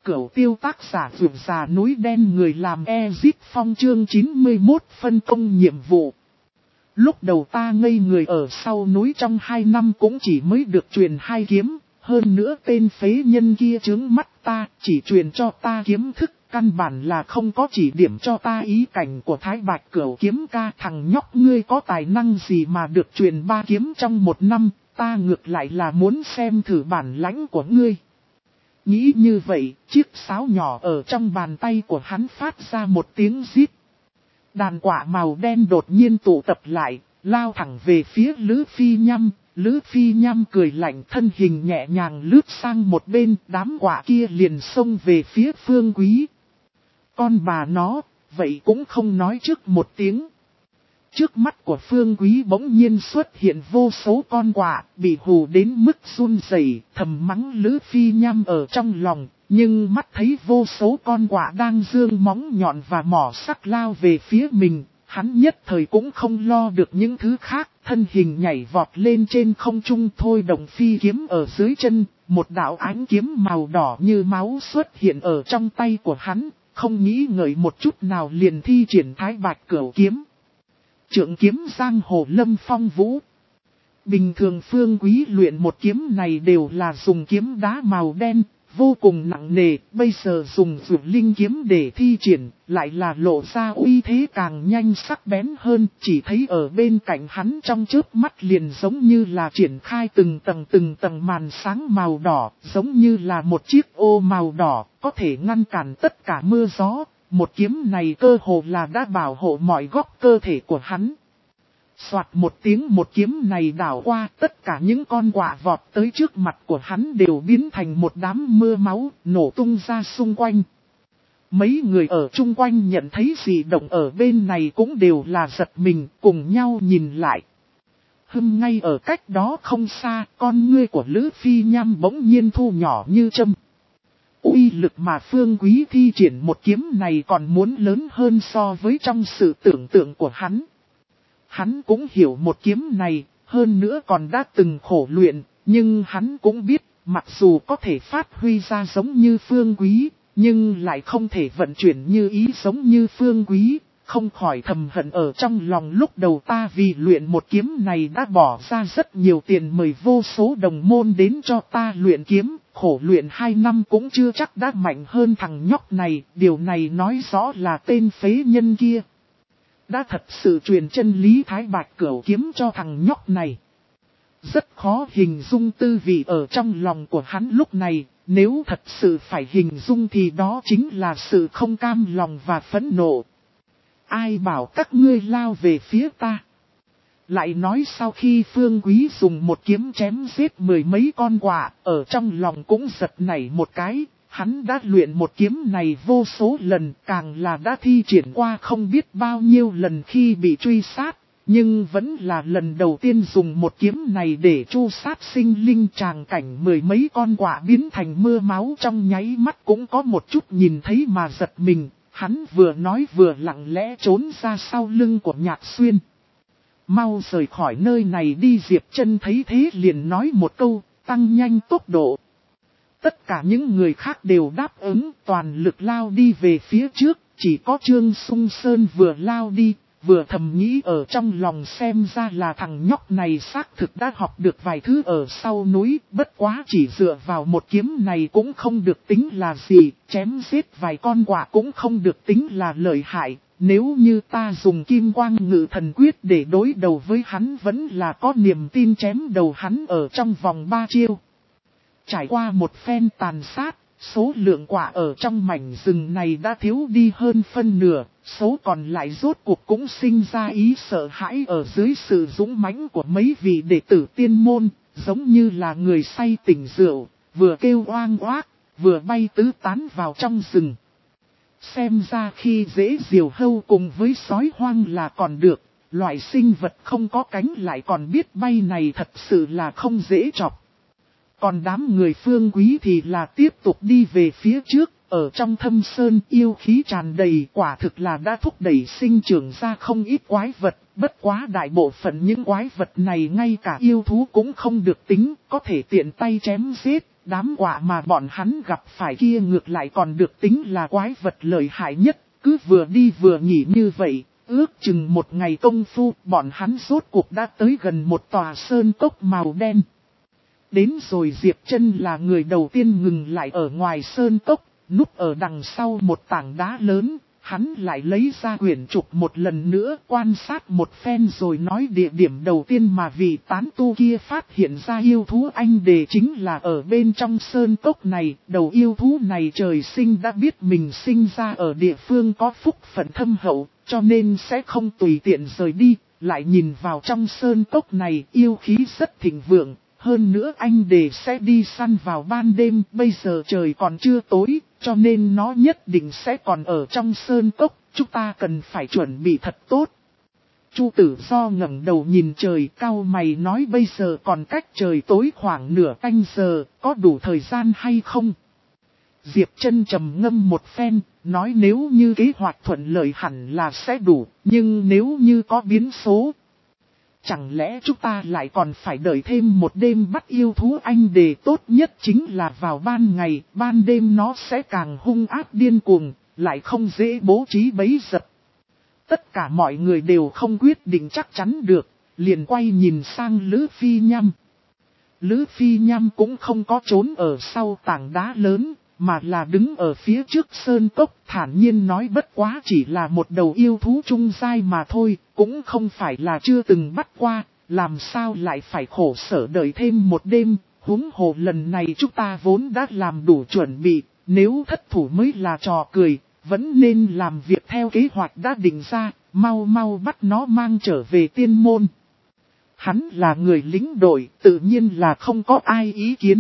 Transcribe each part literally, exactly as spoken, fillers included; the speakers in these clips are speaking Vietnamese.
Cửu Tiêu tác giả vượt già núi đen người làm Ezip Phong chương chín mươi mốt phân công nhiệm vụ. Lúc đầu ta ngây người ở sau núi trong hai năm cũng chỉ mới được truyền hai kiếm, hơn nữa tên phế nhân kia trướng mắt ta, chỉ truyền cho ta kiếm thức, căn bản là không có chỉ điểm cho ta ý cảnh của Thái Bạch Cửu kiếm ca. Thằng nhóc ngươi có tài năng gì mà được truyền ba kiếm trong một năm, ta ngược lại là muốn xem thử bản lãnh của ngươi. Nghĩ như vậy, chiếc sáo nhỏ ở trong bàn tay của hắn phát ra một tiếng rít. Đàn quạ màu đen đột nhiên tụ tập lại, lao thẳng về phía Lữ Phi Nhâm. Lữ Phi Nhâm cười lạnh, thân hình nhẹ nhàng lướt sang một bên, đám quạ kia liền xông về phía Phương Quý. Con bà nó, vậy cũng không nói trước một tiếng. Trước mắt của Phương Quý bỗng nhiên xuất hiện vô số con quạ, bị hù đến mức run rẩy, thầm mắng Lữ Phi Nhâm ở trong lòng, nhưng mắt thấy vô số con quạ đang dương móng nhọn và mỏ sắc lao về phía mình, hắn nhất thời cũng không lo được những thứ khác, thân hình nhảy vọt lên trên không trung thôi động phi kiếm ở dưới chân, một đạo ánh kiếm màu đỏ như máu xuất hiện ở trong tay của hắn, không nghĩ ngợi một chút nào liền thi triển Thái Bạch Cửu kiếm. Trượng kiếm giang hồ lâm phong vũ. Bình thường Phương Quý luyện một kiếm này đều là dùng kiếm đá màu đen, vô cùng nặng nề, bây giờ dùng vượt linh kiếm để thi triển, lại là lộ ra uy thế càng nhanh sắc bén hơn, chỉ thấy ở bên cạnh hắn trong chớp mắt liền giống như là triển khai từng tầng từng tầng màn sáng màu đỏ, giống như là một chiếc ô màu đỏ, có thể ngăn cản tất cả mưa gió. Một kiếm này cơ hồ là đã bảo hộ mọi góc cơ thể của hắn. Soạt một tiếng, một kiếm này đảo qua, tất cả những con quạ vọt tới trước mặt của hắn đều biến thành một đám mưa máu, nổ tung ra xung quanh. Mấy người ở chung quanh nhận thấy gì động ở bên này cũng đều là giật mình, cùng nhau nhìn lại. Hưng ngay ở cách đó không xa, con ngươi của Lữ Phi Nhâm bỗng nhiên thu nhỏ như châm. Uy lực mà Phương Quý thi triển một kiếm này còn muốn lớn hơn so với trong sự tưởng tượng của hắn. Hắn cũng hiểu một kiếm này, hơn nữa còn đã từng khổ luyện, nhưng hắn cũng biết, mặc dù có thể phát huy ra giống như Phương Quý, nhưng lại không thể vận chuyển như ý giống như Phương Quý, không khỏi thầm hận ở trong lòng. Lúc đầu ta vì luyện một kiếm này đã bỏ ra rất nhiều tiền mời vô số đồng môn đến cho ta luyện kiếm, khổ luyện hai năm cũng chưa chắc đã mạnh hơn thằng nhóc này, điều này nói rõ là tên phế nhân kia đã thật sự truyền chân lý Thái Bạch Cửu kiếm cho thằng nhóc này. Rất khó hình dung tư vị ở trong lòng của hắn lúc này, nếu thật sự phải hình dung thì đó chính là sự không cam lòng và phẫn nộ. Ai bảo các ngươi lao về phía ta? Lại nói sau khi Phương Quý dùng một kiếm chém giết mười mấy con quạ, ở trong lòng cũng giật nảy một cái. Hắn đã luyện một kiếm này vô số lần, càng là đã thi triển qua không biết bao nhiêu lần khi bị truy sát, nhưng vẫn là lần đầu tiên dùng một kiếm này để tru sát sinh linh. Tràng cảnh mười mấy con quạ biến thành mưa máu trong nháy mắt cũng có một chút nhìn thấy mà giật mình, hắn vừa nói vừa lặng lẽ trốn ra sau lưng của Nhạc Xuyên. Mau rời khỏi nơi này đi. Diệp Trân thấy thế liền nói một câu, tăng nhanh tốc độ. Tất cả những người khác đều đáp ứng, toàn lực lao đi về phía trước, chỉ có Trương Sung Sơn vừa lao đi, vừa thầm nghĩ ở trong lòng xem ra là thằng nhóc này xác thực đã học được vài thứ ở sau núi, bất quá chỉ dựa vào một kiếm này cũng không được tính là gì, chém giết vài con quạ cũng không được tính là lợi hại, nếu như ta dùng Kim Quang Ngự Thần Quyết để đối đầu với hắn vẫn là có niềm tin chém đầu hắn ở trong vòng ba chiêu. Trải qua một phen tàn sát, số lượng quạ ở trong mảnh rừng này đã thiếu đi hơn phân nửa, số còn lại rốt cuộc cũng sinh ra ý sợ hãi ở dưới sự dũng mãnh của mấy vị đệ tử tiên môn, giống như là người say tỉnh rượu, vừa kêu oang oác, vừa bay tứ tán vào trong rừng. Xem ra khi dễ diều hâu cùng với sói hoang là còn được, loại sinh vật không có cánh lại còn biết bay này thật sự là không dễ chọc. Còn đám người Phương Quý thì là tiếp tục đi về phía trước, ở trong thâm sơn yêu khí tràn đầy, quả thực là đã thúc đẩy sinh trưởng ra không ít quái vật, bất quá đại bộ phận những quái vật này ngay cả yêu thú cũng không được tính, có thể tiện tay chém giết, Đám quạ mà bọn hắn gặp phải kia ngược lại còn được tính là quái vật lợi hại nhất, cứ vừa đi vừa nghỉ như vậy, ước chừng một ngày công phu, bọn hắn rốt cuộc đã tới gần một tòa sơn cốc màu đen. Đến rồi Diệp Trân là người đầu tiên ngừng lại ở ngoài sơn cốc, núp ở đằng sau một tảng đá lớn. Hắn lại lấy ra quyển trục một lần nữa quan sát một phen rồi nói địa điểm đầu tiên mà vị tán tu kia phát hiện ra yêu thú anh đề chính là ở bên trong sơn cốc này. Đầu yêu thú này trời sinh đã biết mình sinh ra ở địa phương có phúc phận thâm hậu, cho nên sẽ không tùy tiện rời đi. Lại nhìn vào trong sơn cốc này yêu khí rất thịnh vượng. Hơn nữa anh đề sẽ đi săn vào ban đêm, bây giờ trời còn chưa tối, cho nên nó nhất định sẽ còn ở trong sơn cốc, chúng ta cần phải chuẩn bị thật tốt. Chu Tử Do ngẩng đầu nhìn trời cau mày nói bây giờ còn cách trời tối khoảng nửa canh giờ, có đủ thời gian hay không? Diệp Trân trầm ngâm một phen, nói nếu như kế hoạch thuận lợi hẳn là sẽ đủ, nhưng nếu như có biến số, chẳng lẽ chúng ta lại còn phải đợi thêm một đêm bắt yêu thú anh đề. Tốt nhất chính là vào ban ngày, ban đêm nó sẽ càng hung ác điên cuồng, lại không dễ bố trí bẫy dập. Tất cả mọi người đều không quyết định chắc chắn được, liền quay nhìn sang Lữ Phi Nham. Lữ Phi Nham cũng không có trốn ở sau tảng đá lớn, mà là đứng ở phía trước sơn cốc thản nhiên nói bất quá chỉ là một đầu yêu thú trung giai mà thôi, cũng không phải là chưa từng bắt qua, làm sao lại phải khổ sở đợi thêm một đêm, huống hồ lần này chúng ta vốn đã làm đủ chuẩn bị, nếu thất thủ mới là trò cười, vẫn nên làm việc theo kế hoạch đã định ra, mau mau bắt nó mang trở về tiên môn. Hắn là người lính đội, tự nhiên là không có ai ý kiến.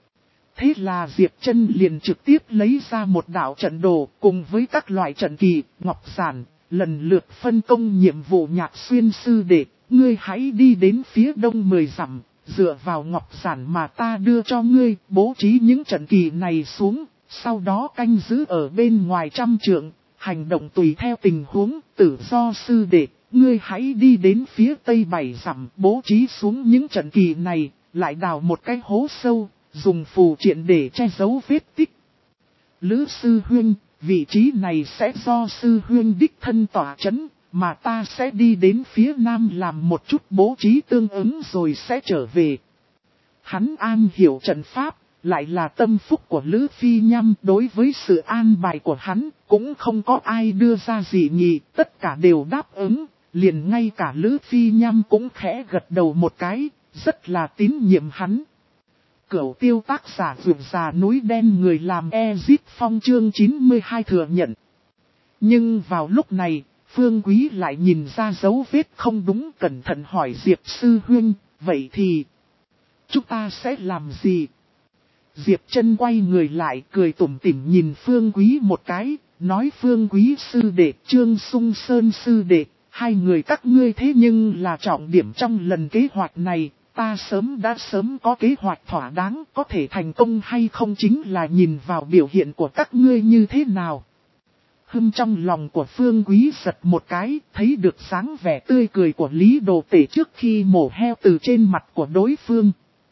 Thế là Diệp Trân liền trực tiếp lấy ra một đạo trận đồ cùng với các loại trận kỳ, ngọc giản, lần lượt phân công nhiệm vụ Nhạc Xuyên sư đệ, ngươi hãy đi đến phía đông mười dặm, dựa vào ngọc giản mà ta đưa cho ngươi, bố trí những trận kỳ này xuống, sau đó canh giữ ở bên ngoài trăm trượng, hành động tùy theo tình huống. Tử Do sư đệ, ngươi hãy đi đến phía tây bảy dặm, bố trí xuống những trận kỳ này, lại đào một cái hố sâu, dùng phù triện để che giấu vết tích. Lữ sư huynh, vị trí này sẽ do sư huynh đích thân tỏa chấn, mà ta sẽ đi đến phía nam làm một chút bố trí tương ứng rồi sẽ trở về. Hắn an hiểu trận pháp, lại là tâm phúc của Lữ Phi Nham, đối với sự an bài của hắn, cũng không có ai đưa ra dị nghị, tất cả đều đáp ứng, liền ngay cả Lữ Phi Nham cũng khẽ gật đầu một cái, rất là tín nhiệm hắn. Cửu Tiêu tác giả Vượt Già Núi Đen người làm Ezip Phong chương chín mươi hai thừa nhận. Nhưng vào lúc này, Phương Quý lại nhìn ra dấu vết không đúng, cẩn thận hỏi Diệp sư huynh, vậy thì chúng ta sẽ làm gì? Diệp Trân quay người lại cười tủm tỉm nhìn Phương Quý một cái, nói Phương Quý sư đệ, Trương Sung Sơn sư đệ, hai người các ngươi thế nhưng là trọng điểm trong lần kế hoạch này. Ta sớm đã sớm có kế hoạch thỏa đáng, có thể thành công hay không chính là nhìn vào biểu hiện của các ngươi như thế nào. Hưng trong lòng của Phương Quý giật một cái, thấy được dáng vẻ tươi cười của Lý Đồ Tể trước khi mổ heo từ trên mặt của đối phương.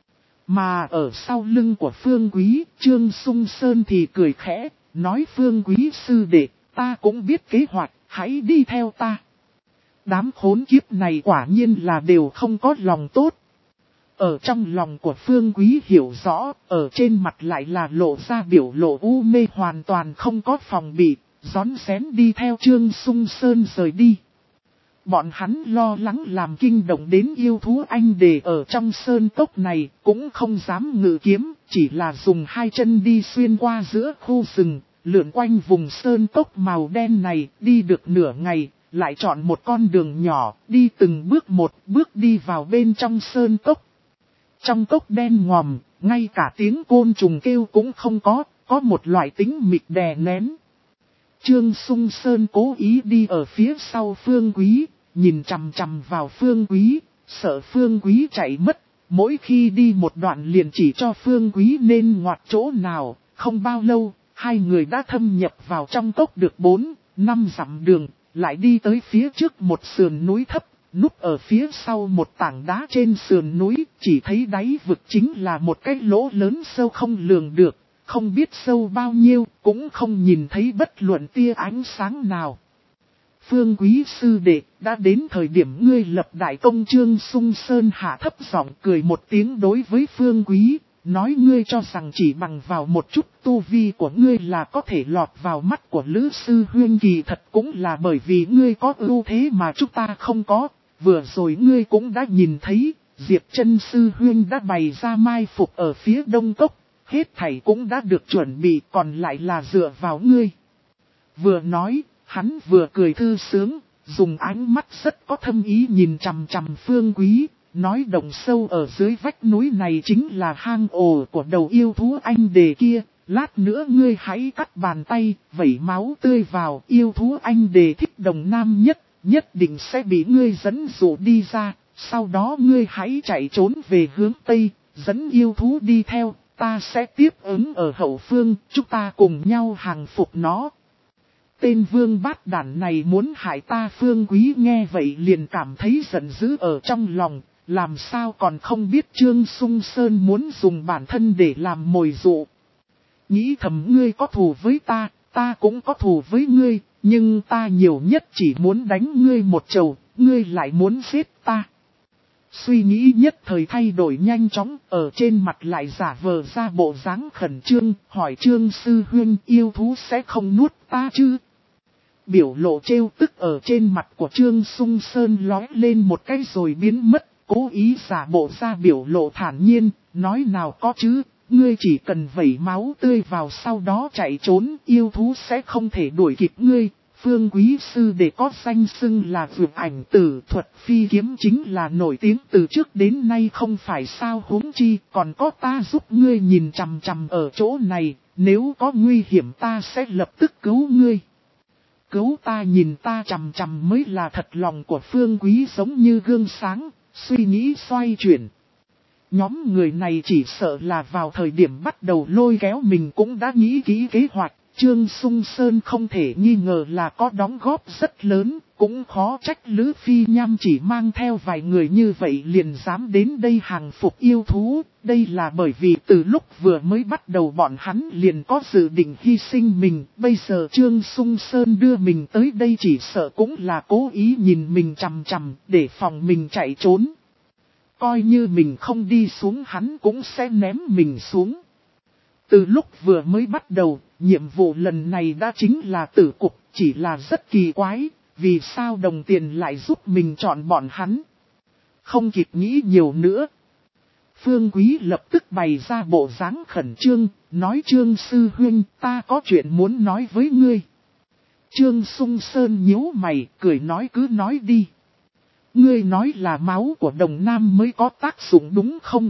Mà ở sau lưng của Phương Quý, Trương Sung Sơn thì cười khẽ, nói Phương Quý sư đệ, ta cũng biết kế hoạch, hãy đi theo ta. Đám khốn kiếp này quả nhiên là đều không có lòng tốt. Ở trong lòng của Phương Quý hiểu rõ, ở trên mặt lại là lộ ra biểu lộ u mê hoàn toàn không có phòng bị, rón rén đi theo Trương Sung Sơn rời đi. Bọn hắn lo lắng làm kinh động đến yêu thú anh đề ở trong sơn cốc này, cũng không dám ngự kiếm, chỉ là dùng hai chân đi xuyên qua giữa khu rừng, lượn quanh vùng sơn cốc màu đen này, đi được nửa ngày, lại chọn một con đường nhỏ, đi từng bước một bước đi vào bên trong sơn cốc. Trong cốc đen ngòm, ngay cả tiếng côn trùng kêu cũng không có, có một loại tĩnh mịch đè nén. Trương Sung Sơn cố ý đi ở phía sau Phương Quý, nhìn chằm chằm vào Phương Quý, sợ Phương Quý chạy mất, mỗi khi đi một đoạn liền chỉ cho Phương Quý nên ngoặt chỗ nào, không bao lâu, hai người đã thâm nhập vào trong cốc được bốn, năm dặm đường, lại đi tới phía trước một sườn núi thấp, núp ở phía sau một tảng đá trên sườn núi, chỉ thấy đáy vực chính là một cái lỗ lớn sâu không lường được, không biết sâu bao nhiêu, cũng không nhìn thấy bất luận tia ánh sáng nào. Phương Quý sư đệ, đã đến thời điểm ngươi lập đại công. Trương Sung Sơn hạ thấp giọng cười một tiếng đối với Phương Quý, nói ngươi cho rằng chỉ bằng vào một chút tu vi của ngươi là có thể lọt vào mắt của Lữ sư huynh, kỳ thật cũng là bởi vì ngươi có ưu thế mà chúng ta không có. Vừa rồi ngươi cũng đã nhìn thấy, Diệp Chân sư huynh đã bày ra mai phục ở phía đông cốc, hết thảy cũng đã được chuẩn bị, còn lại là dựa vào ngươi. Vừa nói, hắn vừa cười thư sướng, dùng ánh mắt rất có thâm ý nhìn chằm chằm Phương Quý, nói động sâu ở dưới vách núi này chính là hang ổ của đầu yêu thú anh đề kia, lát nữa ngươi hãy cắt bàn tay, vẩy máu tươi vào, yêu thú anh đề thích đồng nam nhất, nhất định sẽ bị ngươi dẫn dụ đi ra, sau đó ngươi hãy chạy trốn về hướng Tây, dẫn yêu thú đi theo, ta sẽ tiếp ứng ở hậu phương, chúng ta cùng nhau hàng phục nó. Tên vương bát đản này muốn hại ta. Phương Quý nghe vậy liền cảm thấy giận dữ ở trong lòng, làm sao còn không biết Trương Sung Sơn muốn dùng bản thân để làm mồi dụ. Nghĩ thầm ngươi có thù với ta, ta cũng có thù với ngươi, nhưng ta nhiều nhất chỉ muốn đánh ngươi một trầu, ngươi lại muốn giết ta. Suy nghĩ nhất thời thay đổi nhanh chóng, ở trên mặt lại giả vờ ra bộ dáng khẩn trương, hỏi Trương sư huynh yêu thú sẽ không nuốt ta chứ? Biểu lộ trêu tức ở trên mặt của Trương Sung Sơn lói lên một cái rồi biến mất, cố ý giả bộ ra biểu lộ thản nhiên, nói nào có chứ, ngươi chỉ cần vẩy máu tươi vào sau đó chạy trốn, yêu thú sẽ không thể đuổi kịp ngươi. Phương Quý sư để có danh xưng là vượt ảnh tử, thuật phi kiếm chính là nổi tiếng từ trước đến nay không phải sao, huống chi còn có ta giúp ngươi nhìn chằm chằm ở chỗ này, nếu có nguy hiểm ta sẽ lập tức cứu ngươi. Cứu ta nhìn ta chằm chằm mới là thật. Lòng của Phương Quý giống như gương sáng, suy nghĩ xoay chuyển. Nhóm người này chỉ sợ là vào thời điểm bắt đầu lôi kéo mình cũng đã nghĩ kỹ kế hoạch. Trương Sung Sơn không thể nghi ngờ là có đóng góp rất lớn, cũng khó trách Lữ Phi Nham chỉ mang theo vài người như vậy liền dám đến đây hàng phục yêu thú. Đây là bởi vì từ lúc vừa mới bắt đầu bọn hắn liền có dự định hy sinh mình, bây giờ Trương Sung Sơn đưa mình tới đây chỉ sợ cũng là cố ý nhìn mình chằm chằm để phòng mình chạy trốn. Coi như mình không đi xuống hắn cũng sẽ ném mình xuống. Từ lúc vừa mới bắt đầu, nhiệm vụ lần này đã chính là tử cục, chỉ là rất kỳ quái, vì sao đồng tiền lại giúp mình chọn bọn hắn. Không kịp nghĩ nhiều nữa. Phương Quý lập tức bày ra bộ dáng khẩn trương, nói Trương sư huynh ta có chuyện muốn nói với ngươi. Trương Sung Sơn nhíu mày, cười nói cứ nói đi. Ngươi nói là máu của đồng nam mới có tác dụng đúng không?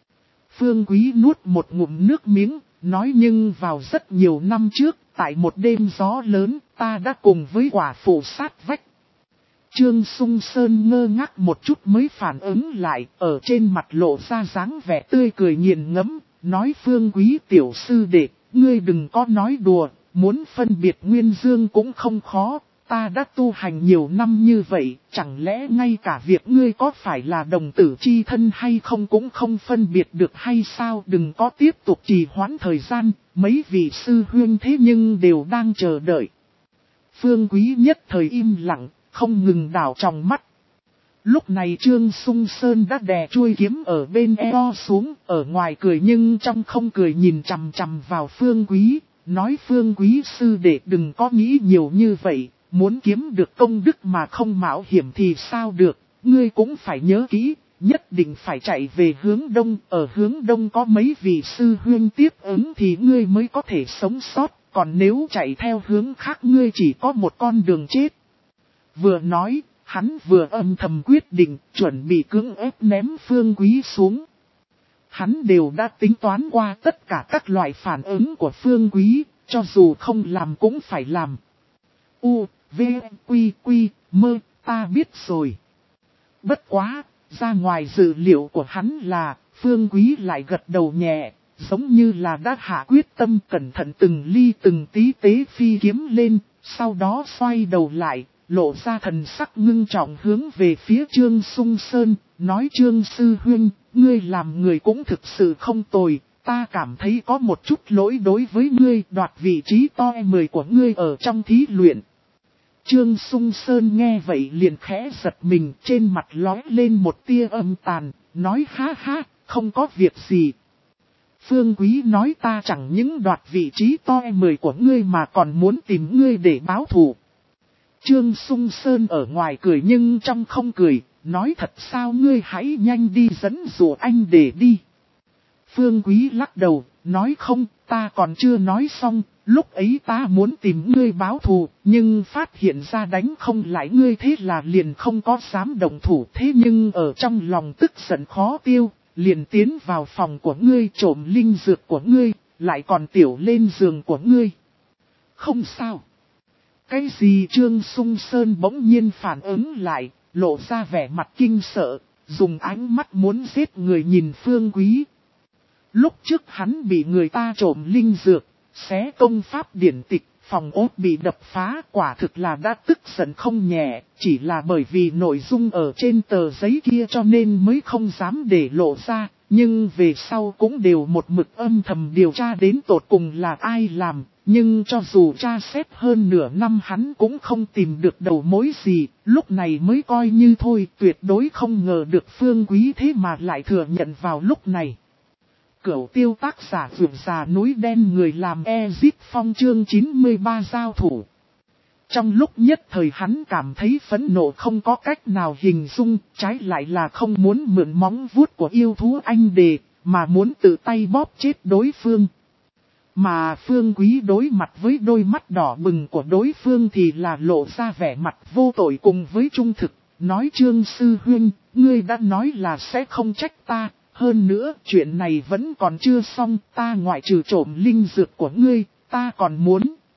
Phương Quý nuốt một ngụm nước miếng, nói nhưng vào rất nhiều năm trước, tại một đêm gió lớn, ta đã cùng với quả phụ sát vách. Trương Sung Sơn ngơ ngác một chút mới phản ứng lại, ở trên mặt lộ ra dáng vẻ tươi cười nghiền ngẫm, nói Phương Quý tiểu sư đệ, ngươi đừng có nói đùa, muốn phân biệt nguyên dương cũng không khó. Ta đã tu hành nhiều năm như vậy, chẳng lẽ ngay cả việc ngươi có phải là đồng tử chi thân hay không cũng không phân biệt được hay sao? Đừng có tiếp tục trì hoãn thời gian, mấy vị sư huynh thế nhưng đều đang chờ đợi. Phương Quý nhất thời im lặng, không ngừng đảo trong mắt. Lúc này Trương Sung Sơn đã đè chuôi kiếm ở bên eo xuống, ở ngoài cười nhưng trong không cười nhìn chằm chằm vào Phương Quý, nói Phương Quý sư đệ đừng có nghĩ nhiều như vậy. Muốn kiếm được công đức mà không mạo hiểm thì sao được, ngươi cũng phải nhớ kỹ, nhất định phải chạy về hướng đông, ở hướng đông có mấy vị sư huynh tiếp ứng thì ngươi mới có thể sống sót, còn nếu chạy theo hướng khác ngươi chỉ có một con đường chết. Vừa nói, hắn vừa âm thầm quyết định, chuẩn bị cưỡng ép ném Phương Quý xuống. Hắn đều đã tính toán qua tất cả các loại phản ứng của Phương Quý, cho dù không làm cũng phải làm. U, V, Quy, Quy, Mơ, ta biết rồi. Bất quá, ra ngoài dự liệu của hắn là, Phương Quý lại gật đầu nhẹ, giống như là đã hạ quyết tâm cẩn thận từng ly từng tí tế phi kiếm lên, sau đó xoay đầu lại, lộ ra thần sắc ngưng trọng hướng về phía Trương Sung Sơn, nói Trương Sư Huynh, ngươi làm người cũng thực sự không tồi, ta cảm thấy có một chút lỗi đối với ngươi, đoạt vị trí to mười của ngươi ở trong thí luyện. Trương Sung Sơn nghe vậy liền khẽ giật mình, trên mặt lóe lên một tia âm tàn, nói ha ha, không có việc gì. Phương Quý nói ta chẳng những đoạt vị trí to mười của ngươi mà còn muốn tìm ngươi để báo thù. Trương Sung Sơn ở ngoài cười nhưng trong không cười, nói thật sao ngươi hãy nhanh đi dẫn dụ anh để đi. Phương Quý lắc đầu, nói không, ta còn chưa nói xong, lúc ấy ta muốn tìm ngươi báo thù, nhưng phát hiện ra đánh không lại ngươi thế là liền không có dám động thủ. Thế nhưng ở trong lòng tức giận khó tiêu, liền tiến vào phòng của ngươi trộm linh dược của ngươi, lại còn tiểu lên giường của ngươi. Không sao. Cái gì Trương Sung Sơn bỗng nhiên phản ứng lại, lộ ra vẻ mặt kinh sợ, dùng ánh mắt muốn giết người nhìn Phương Quý. Lúc trước hắn bị người ta trộm linh dược, xé công pháp điển tịch, phòng ốt bị đập phá, quả thực là đã tức giận không nhẹ, chỉ là bởi vì nội dung ở trên tờ giấy kia cho nên mới không dám để lộ ra, nhưng về sau cũng đều một mực âm thầm điều tra đến tột cùng là ai làm, nhưng cho dù tra xét hơn nửa năm hắn cũng không tìm được đầu mối gì, lúc này mới coi như thôi, tuyệt đối không ngờ được Phương Quý thế mà lại thừa nhận vào lúc này. Cửu tiêu tác giả vượt già núi đen người làm Ezip Phong chương chín mươi ba giao thủ. Trong lúc nhất thời hắn cảm thấy phẫn nộ không có cách nào hình dung, trái lại là không muốn mượn móng vuốt của yêu thú anh đề, mà muốn tự tay bóp chết đối phương. Mà Phương Quý đối mặt với đôi mắt đỏ bừng của đối phương thì là lộ ra vẻ mặt vô tội cùng với trung thực, nói Trương Sư Huynh, ngươi đã nói là sẽ không trách ta. Hơn nữa, chuyện này vẫn còn chưa xong, ta ngoại trừ trộm linh dược của ngươi, ta còn muốn.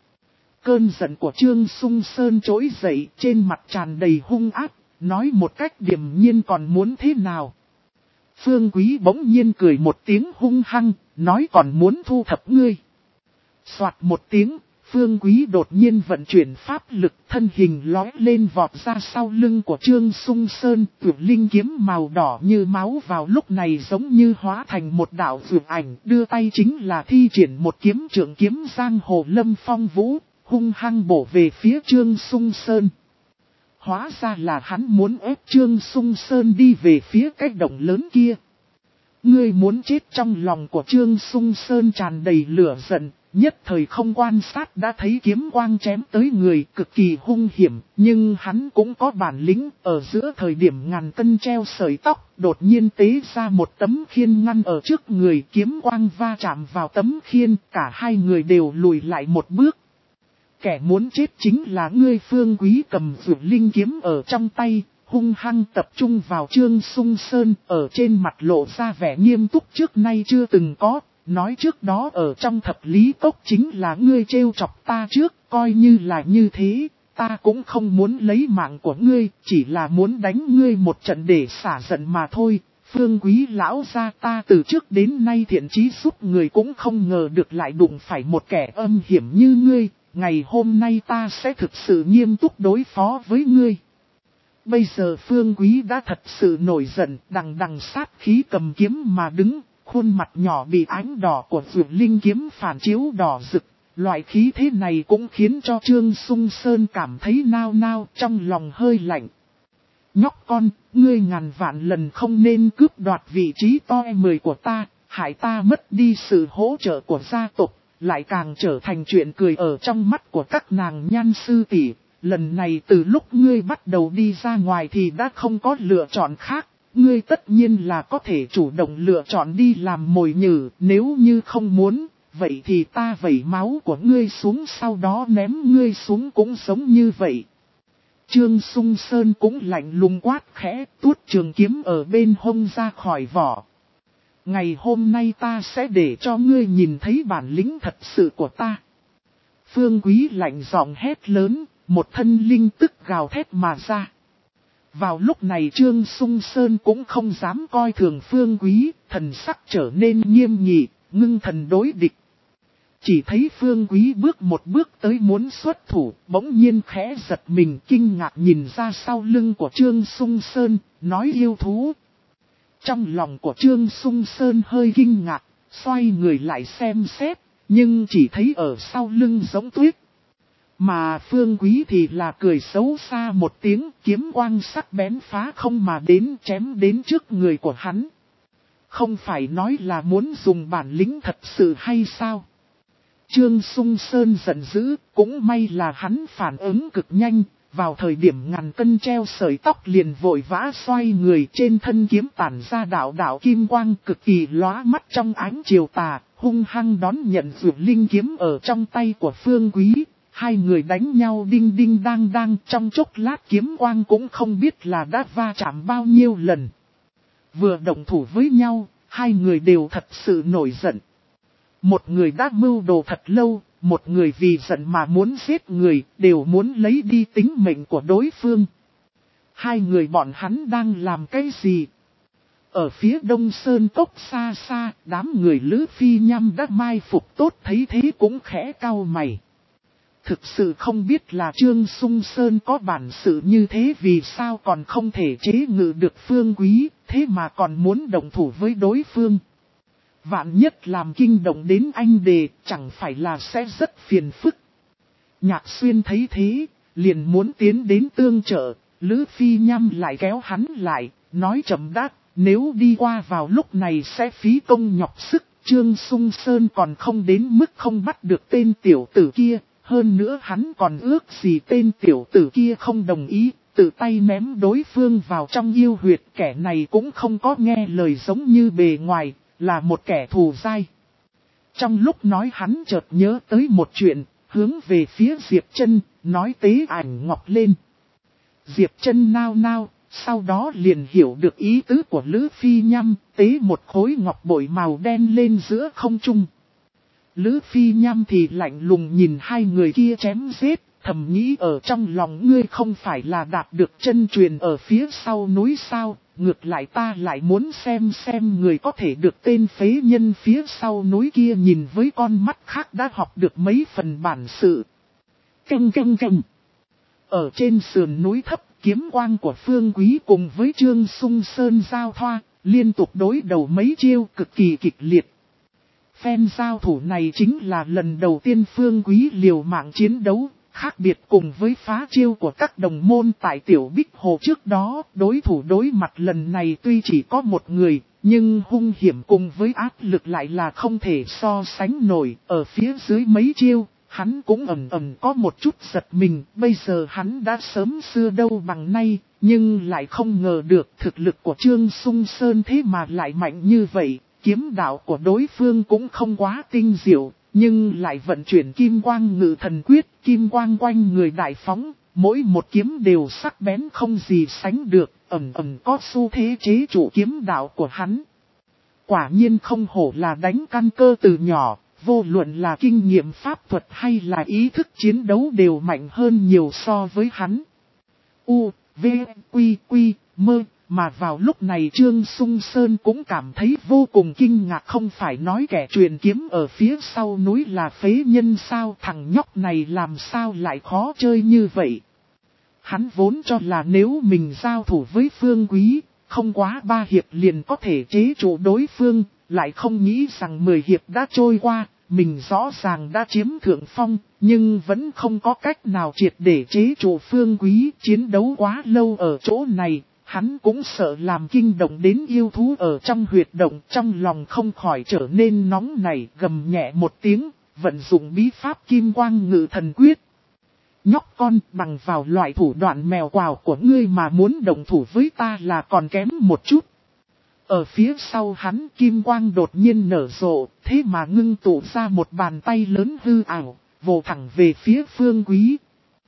Cơn giận của Trương Sung Sơn trỗi dậy, trên mặt tràn đầy hung ác, nói một cách điềm nhiên còn muốn thế nào. Phương Quý bỗng nhiên cười một tiếng hung hăng, nói còn muốn thu thập ngươi. Soạt một tiếng, Phương Quý đột nhiên vận chuyển pháp lực, thân hình lói lên vọt ra sau lưng của Trương Sung Sơn, tuyệt linh kiếm màu đỏ như máu vào lúc này giống như hóa thành một đạo vượt ảnh, đưa tay chính là thi triển một kiếm trượng kiếm giang hồ lâm phong vũ, hung hăng bổ về phía Trương Sung Sơn. Hóa ra là hắn muốn ép Trương Sung Sơn đi về phía cái động lớn kia. Ngươi muốn chết trong lòng của Trương Sung Sơn tràn đầy lửa giận. Nhất thời không quan sát đã thấy kiếm quang chém tới người cực kỳ hung hiểm, nhưng hắn cũng có bản lĩnh, ở giữa thời điểm ngàn cân treo sợi tóc, đột nhiên tế ra một tấm khiên ngăn ở trước người, kiếm quang va chạm vào tấm khiên, cả hai người đều lùi lại một bước. Kẻ muốn chết chính là ngươi. Phương Quý cầm vượt linh kiếm ở trong tay, hung hăng tập trung vào Trương Sung Sơn, ở trên mặt lộ ra vẻ nghiêm túc trước nay chưa từng có. Nói trước đó ở trong thập lý cốc chính là ngươi trêu chọc ta trước, coi như là như thế, ta cũng không muốn lấy mạng của ngươi, chỉ là muốn đánh ngươi một trận để xả giận mà thôi. Phương Quý lão gia, ta từ trước đến nay thiện chí giúp người cũng không ngờ được lại đụng phải một kẻ âm hiểm như ngươi, ngày hôm nay ta sẽ thực sự nghiêm túc đối phó với ngươi. Bây giờ Phương Quý đã thật sự nổi giận, đằng đằng sát khí cầm kiếm mà đứng. Khuôn mặt nhỏ bị ánh đỏ của vượt linh kiếm phản chiếu đỏ rực, loại khí thế này cũng khiến cho Trương Sung Sơn cảm thấy nao nao, trong lòng hơi lạnh. Nhóc con, ngươi ngàn vạn lần không nên cướp đoạt vị trí to mười của ta, hại ta mất đi sự hỗ trợ của gia tộc, lại càng trở thành chuyện cười ở trong mắt của các nàng nhan sư tỷ. Lần này từ lúc ngươi bắt đầu đi ra ngoài thì đã không có lựa chọn khác. Ngươi tất nhiên là có thể chủ động lựa chọn đi làm mồi nhử, nếu như không muốn, vậy thì ta vẩy máu của ngươi xuống sau đó ném ngươi xuống cũng giống như vậy. Trương Sung Sơn cũng lạnh lùng quát khẽ, tuốt trường kiếm ở bên hông ra khỏi vỏ. Ngày hôm nay ta sẽ để cho ngươi nhìn thấy bản lĩnh thật sự của ta. Phương Quý lạnh giọng hét lớn, một thân linh tức gào thét mà ra. Vào lúc này Trương Sung Sơn cũng không dám coi thường Phương Quý, thần sắc trở nên nghiêm nghị, ngưng thần đối địch. Chỉ thấy Phương Quý bước một bước tới muốn xuất thủ, bỗng nhiên khẽ giật mình kinh ngạc nhìn ra sau lưng của Trương Sung Sơn, nói yêu thú. Trong lòng của Trương Sung Sơn hơi kinh ngạc, xoay người lại xem xét, nhưng chỉ thấy ở sau lưng giống tuyết. Mà Phương Quý thì là cười xấu xa một tiếng, kiếm quang sắc bén phá không mà đến chém đến trước người của hắn. Không phải nói là muốn dùng bản lĩnh thật sự hay sao? Trương Sung Sơn giận dữ, cũng may là hắn phản ứng cực nhanh, vào thời điểm ngàn cân treo sợi tóc liền vội vã xoay người trên thân kiếm tản ra đạo đạo kim quang cực kỳ lóa mắt trong ánh chiều tà, hung hăng đón nhận vượt linh kiếm ở trong tay của Phương Quý. Hai người đánh nhau đinh đinh đang đang trong chốc lát kiếm quang cũng không biết là đã va chạm bao nhiêu lần. Vừa động thủ với nhau, hai người đều thật sự nổi giận. Một người đã mưu đồ thật lâu, một người vì giận mà muốn giết người, đều muốn lấy đi tính mệnh của đối phương. Hai người bọn hắn đang làm cái gì? Ở phía đông sơn cốc xa xa, đám người Lữ Phi Nham đã mai phục tốt thấy thế cũng khẽ cau mày. Thực sự không biết là Trương Sung Sơn có bản sự như thế vì sao còn không thể chế ngự được Phương Quý, thế mà còn muốn động thủ với đối phương. Vạn nhất làm kinh động đến anh đề, chẳng phải là sẽ rất phiền phức. Nhạc Xuyên thấy thế, liền muốn tiến đến tương trợ, Lữ Phi Nham lại kéo hắn lại, nói chậm đáp, nếu đi qua vào lúc này sẽ phí công nhọc sức, Trương Sung Sơn còn không đến mức không bắt được tên tiểu tử kia, hơn nữa hắn còn ước gì tên tiểu tử kia không đồng ý, tự tay ném đối phương vào trong yêu huyệt, kẻ này cũng không có nghe lời giống như bề ngoài. Là một kẻ thù dai. Trong lúc nói hắn chợt nhớ tới một chuyện, hướng về phía Diệp Trân, nói tế ảnh ngọc lên. Diệp Trân nao nao, sau đó liền hiểu được ý tứ của Lữ Phi Nham, tế một khối ngọc bội màu đen lên giữa không trung. Lữ Phi Nham thì lạnh lùng nhìn hai người kia chém giết, thầm nghĩ ở trong lòng ngươi không phải là đạt được chân truyền ở phía sau núi sao. Ngược lại ta lại muốn xem xem người có thể được tên phế nhân phía sau núi kia nhìn với con mắt khác đã học được mấy phần bản sự. Căng căng căng. Ở trên sườn núi thấp, kiếm quang của Phương Quý cùng với Trương Sung Sơn giao thoa, liên tục đối đầu mấy chiêu cực kỳ kịch liệt. Phen giao thủ này chính là lần đầu tiên Phương Quý liều mạng chiến đấu. Khác biệt cùng với phá chiêu của các đồng môn tại Tiểu Bích Hồ trước đó, đối thủ đối mặt lần này tuy chỉ có một người, nhưng hung hiểm cùng với áp lực lại là không thể so sánh nổi. Ở phía dưới mấy chiêu, hắn cũng ẩn ẩn có một chút giật mình, bây giờ hắn đã sớm xưa đâu bằng nay, nhưng lại không ngờ được thực lực của Trương Sung Sơn thế mà lại mạnh như vậy, kiếm đạo của đối phương cũng không quá tinh diệu. Nhưng lại vận chuyển kim quang ngự thần quyết, kim quang quanh người đại phóng, mỗi một kiếm đều sắc bén không gì sánh được, ẩn ẩn có xu thế chế trụ kiếm đạo của hắn. Quả nhiên không hổ là đánh căn cơ từ nhỏ, vô luận là kinh nghiệm pháp thuật hay là ý thức chiến đấu đều mạnh hơn nhiều so với hắn. U, V, Quy, Quy, Mơ. Mà vào lúc này Trương Sung Sơn cũng cảm thấy vô cùng kinh ngạc, không phải nói kẻ truyền kiếm ở phía sau núi là phế nhân sao, thằng nhóc này làm sao lại khó chơi như vậy. Hắn vốn cho là nếu mình giao thủ với Phương Quý, không quá ba hiệp liền có thể chế trụ đối phương, lại không nghĩ rằng mười hiệp đã trôi qua, mình rõ ràng đã chiếm thượng phong, nhưng vẫn không có cách nào triệt để chế trụ Phương Quý. Chiến đấu quá lâu ở chỗ này. Hắn cũng sợ làm kinh động đến yêu thú ở trong huyệt động, trong lòng không khỏi trở nên nóng nảy, gầm nhẹ một tiếng, vận dụng bí pháp kim quang ngự thần quyết. Nhóc con, bằng vào loại thủ đoạn mèo quào của ngươi mà muốn động thủ với ta là còn kém một chút. Ở phía sau hắn kim quang đột nhiên nở rộ, thế mà ngưng tụ ra một bàn tay lớn hư ảo, vồ thẳng về phía Phương Quý.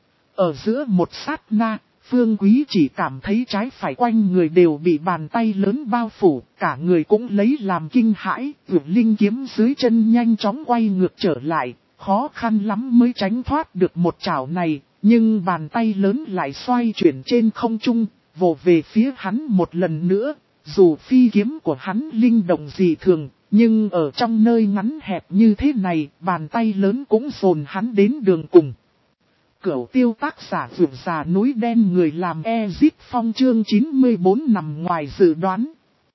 Ở giữa một sát na, Phương Quý chỉ cảm thấy trái phải quanh người đều bị bàn tay lớn bao phủ, cả người cũng lấy làm kinh hãi, vượt linh kiếm dưới chân nhanh chóng quay ngược trở lại, khó khăn lắm mới tránh thoát được một chảo này, nhưng bàn tay lớn lại xoay chuyển trên không trung, vồ về phía hắn một lần nữa, dù phi kiếm của hắn linh động dị thường, Nhưng ở trong nơi ngắn hẹp như thế này, bàn tay lớn cũng dồn hắn đến đường cùng. Cửu tiêu tác giả vượt già núi đen người làm Ezit Phong chương chín mươi bốn nằm ngoài dự đoán.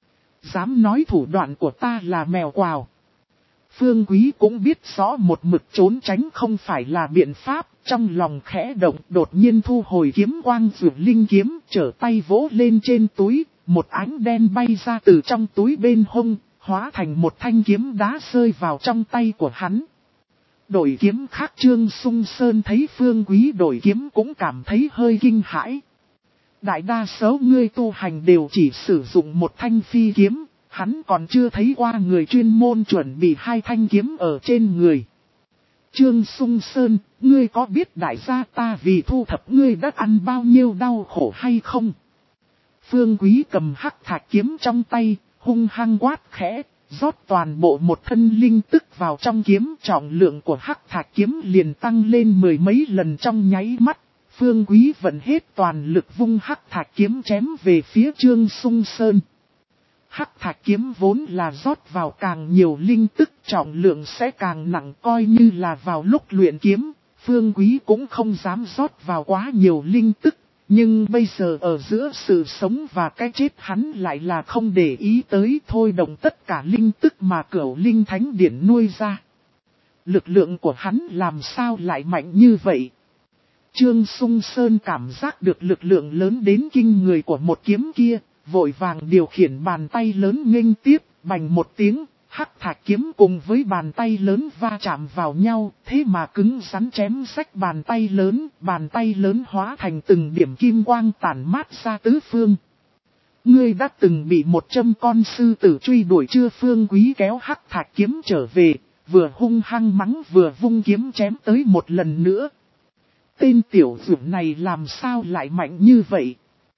Dám nói thủ đoạn của ta là mèo quào. Phương Quý cũng biết rõ một mực trốn tránh không phải là biện pháp, trong lòng khẽ động đột nhiên thu hồi kiếm quang vượt linh kiếm, trở tay vỗ lên trên túi, một ánh đen bay ra từ trong túi bên hông, hóa thành một thanh kiếm đá rơi vào trong tay của hắn. Đổi kiếm khác Trương Sung Sơn thấy Phương Quý đổi kiếm cũng cảm thấy hơi kinh hãi. Đại đa số ngươi tu hành đều chỉ sử dụng một thanh phi kiếm, hắn còn chưa thấy qua người chuyên môn chuẩn bị hai thanh kiếm ở trên người. Trương Sung Sơn, ngươi có biết đại gia ta vì thu thập ngươi đã ăn bao nhiêu đau khổ hay không? Phương Quý cầm hắc thạch kiếm trong tay, hung hăng quát khẽ, rót toàn bộ một thân linh tức vào trong kiếm, trọng lượng của hắc thạch kiếm liền tăng lên mười mấy lần trong nháy mắt. Phương Quý vận hết toàn lực vung hắc thạch kiếm chém về phía Trương Sung Sơn. Hắc thạch kiếm vốn là rót vào càng nhiều linh tức, trọng lượng sẽ càng nặng, coi như là vào lúc luyện kiếm, Phương Quý cũng không dám rót vào quá nhiều linh tức. Nhưng bây giờ ở giữa sự sống và cái chết hắn lại là không để ý tới, thôi động tất cả linh tức mà Cửu Linh Thánh Điển nuôi ra. Lực lượng của hắn làm sao lại mạnh như vậy? Trương Sung Sơn cảm giác được lực lượng lớn đến kinh người của một kiếm kia, vội vàng điều khiển bàn tay lớn nghênh tiếp, bành một tiếng, hắc thạch kiếm cùng với bàn tay lớn va chạm vào nhau, thế mà cứng rắn chém rách bàn tay lớn, bàn tay lớn hóa thành từng điểm kim quang tản mát ra tứ phương. Ngươi đã từng bị một châm con sư tử truy đuổi chưa? Phương Quý kéo hắc thạch kiếm trở về, vừa hung hăng mắng vừa vung kiếm chém tới một lần nữa. Tên tiểu dũng này làm sao lại mạnh như vậy?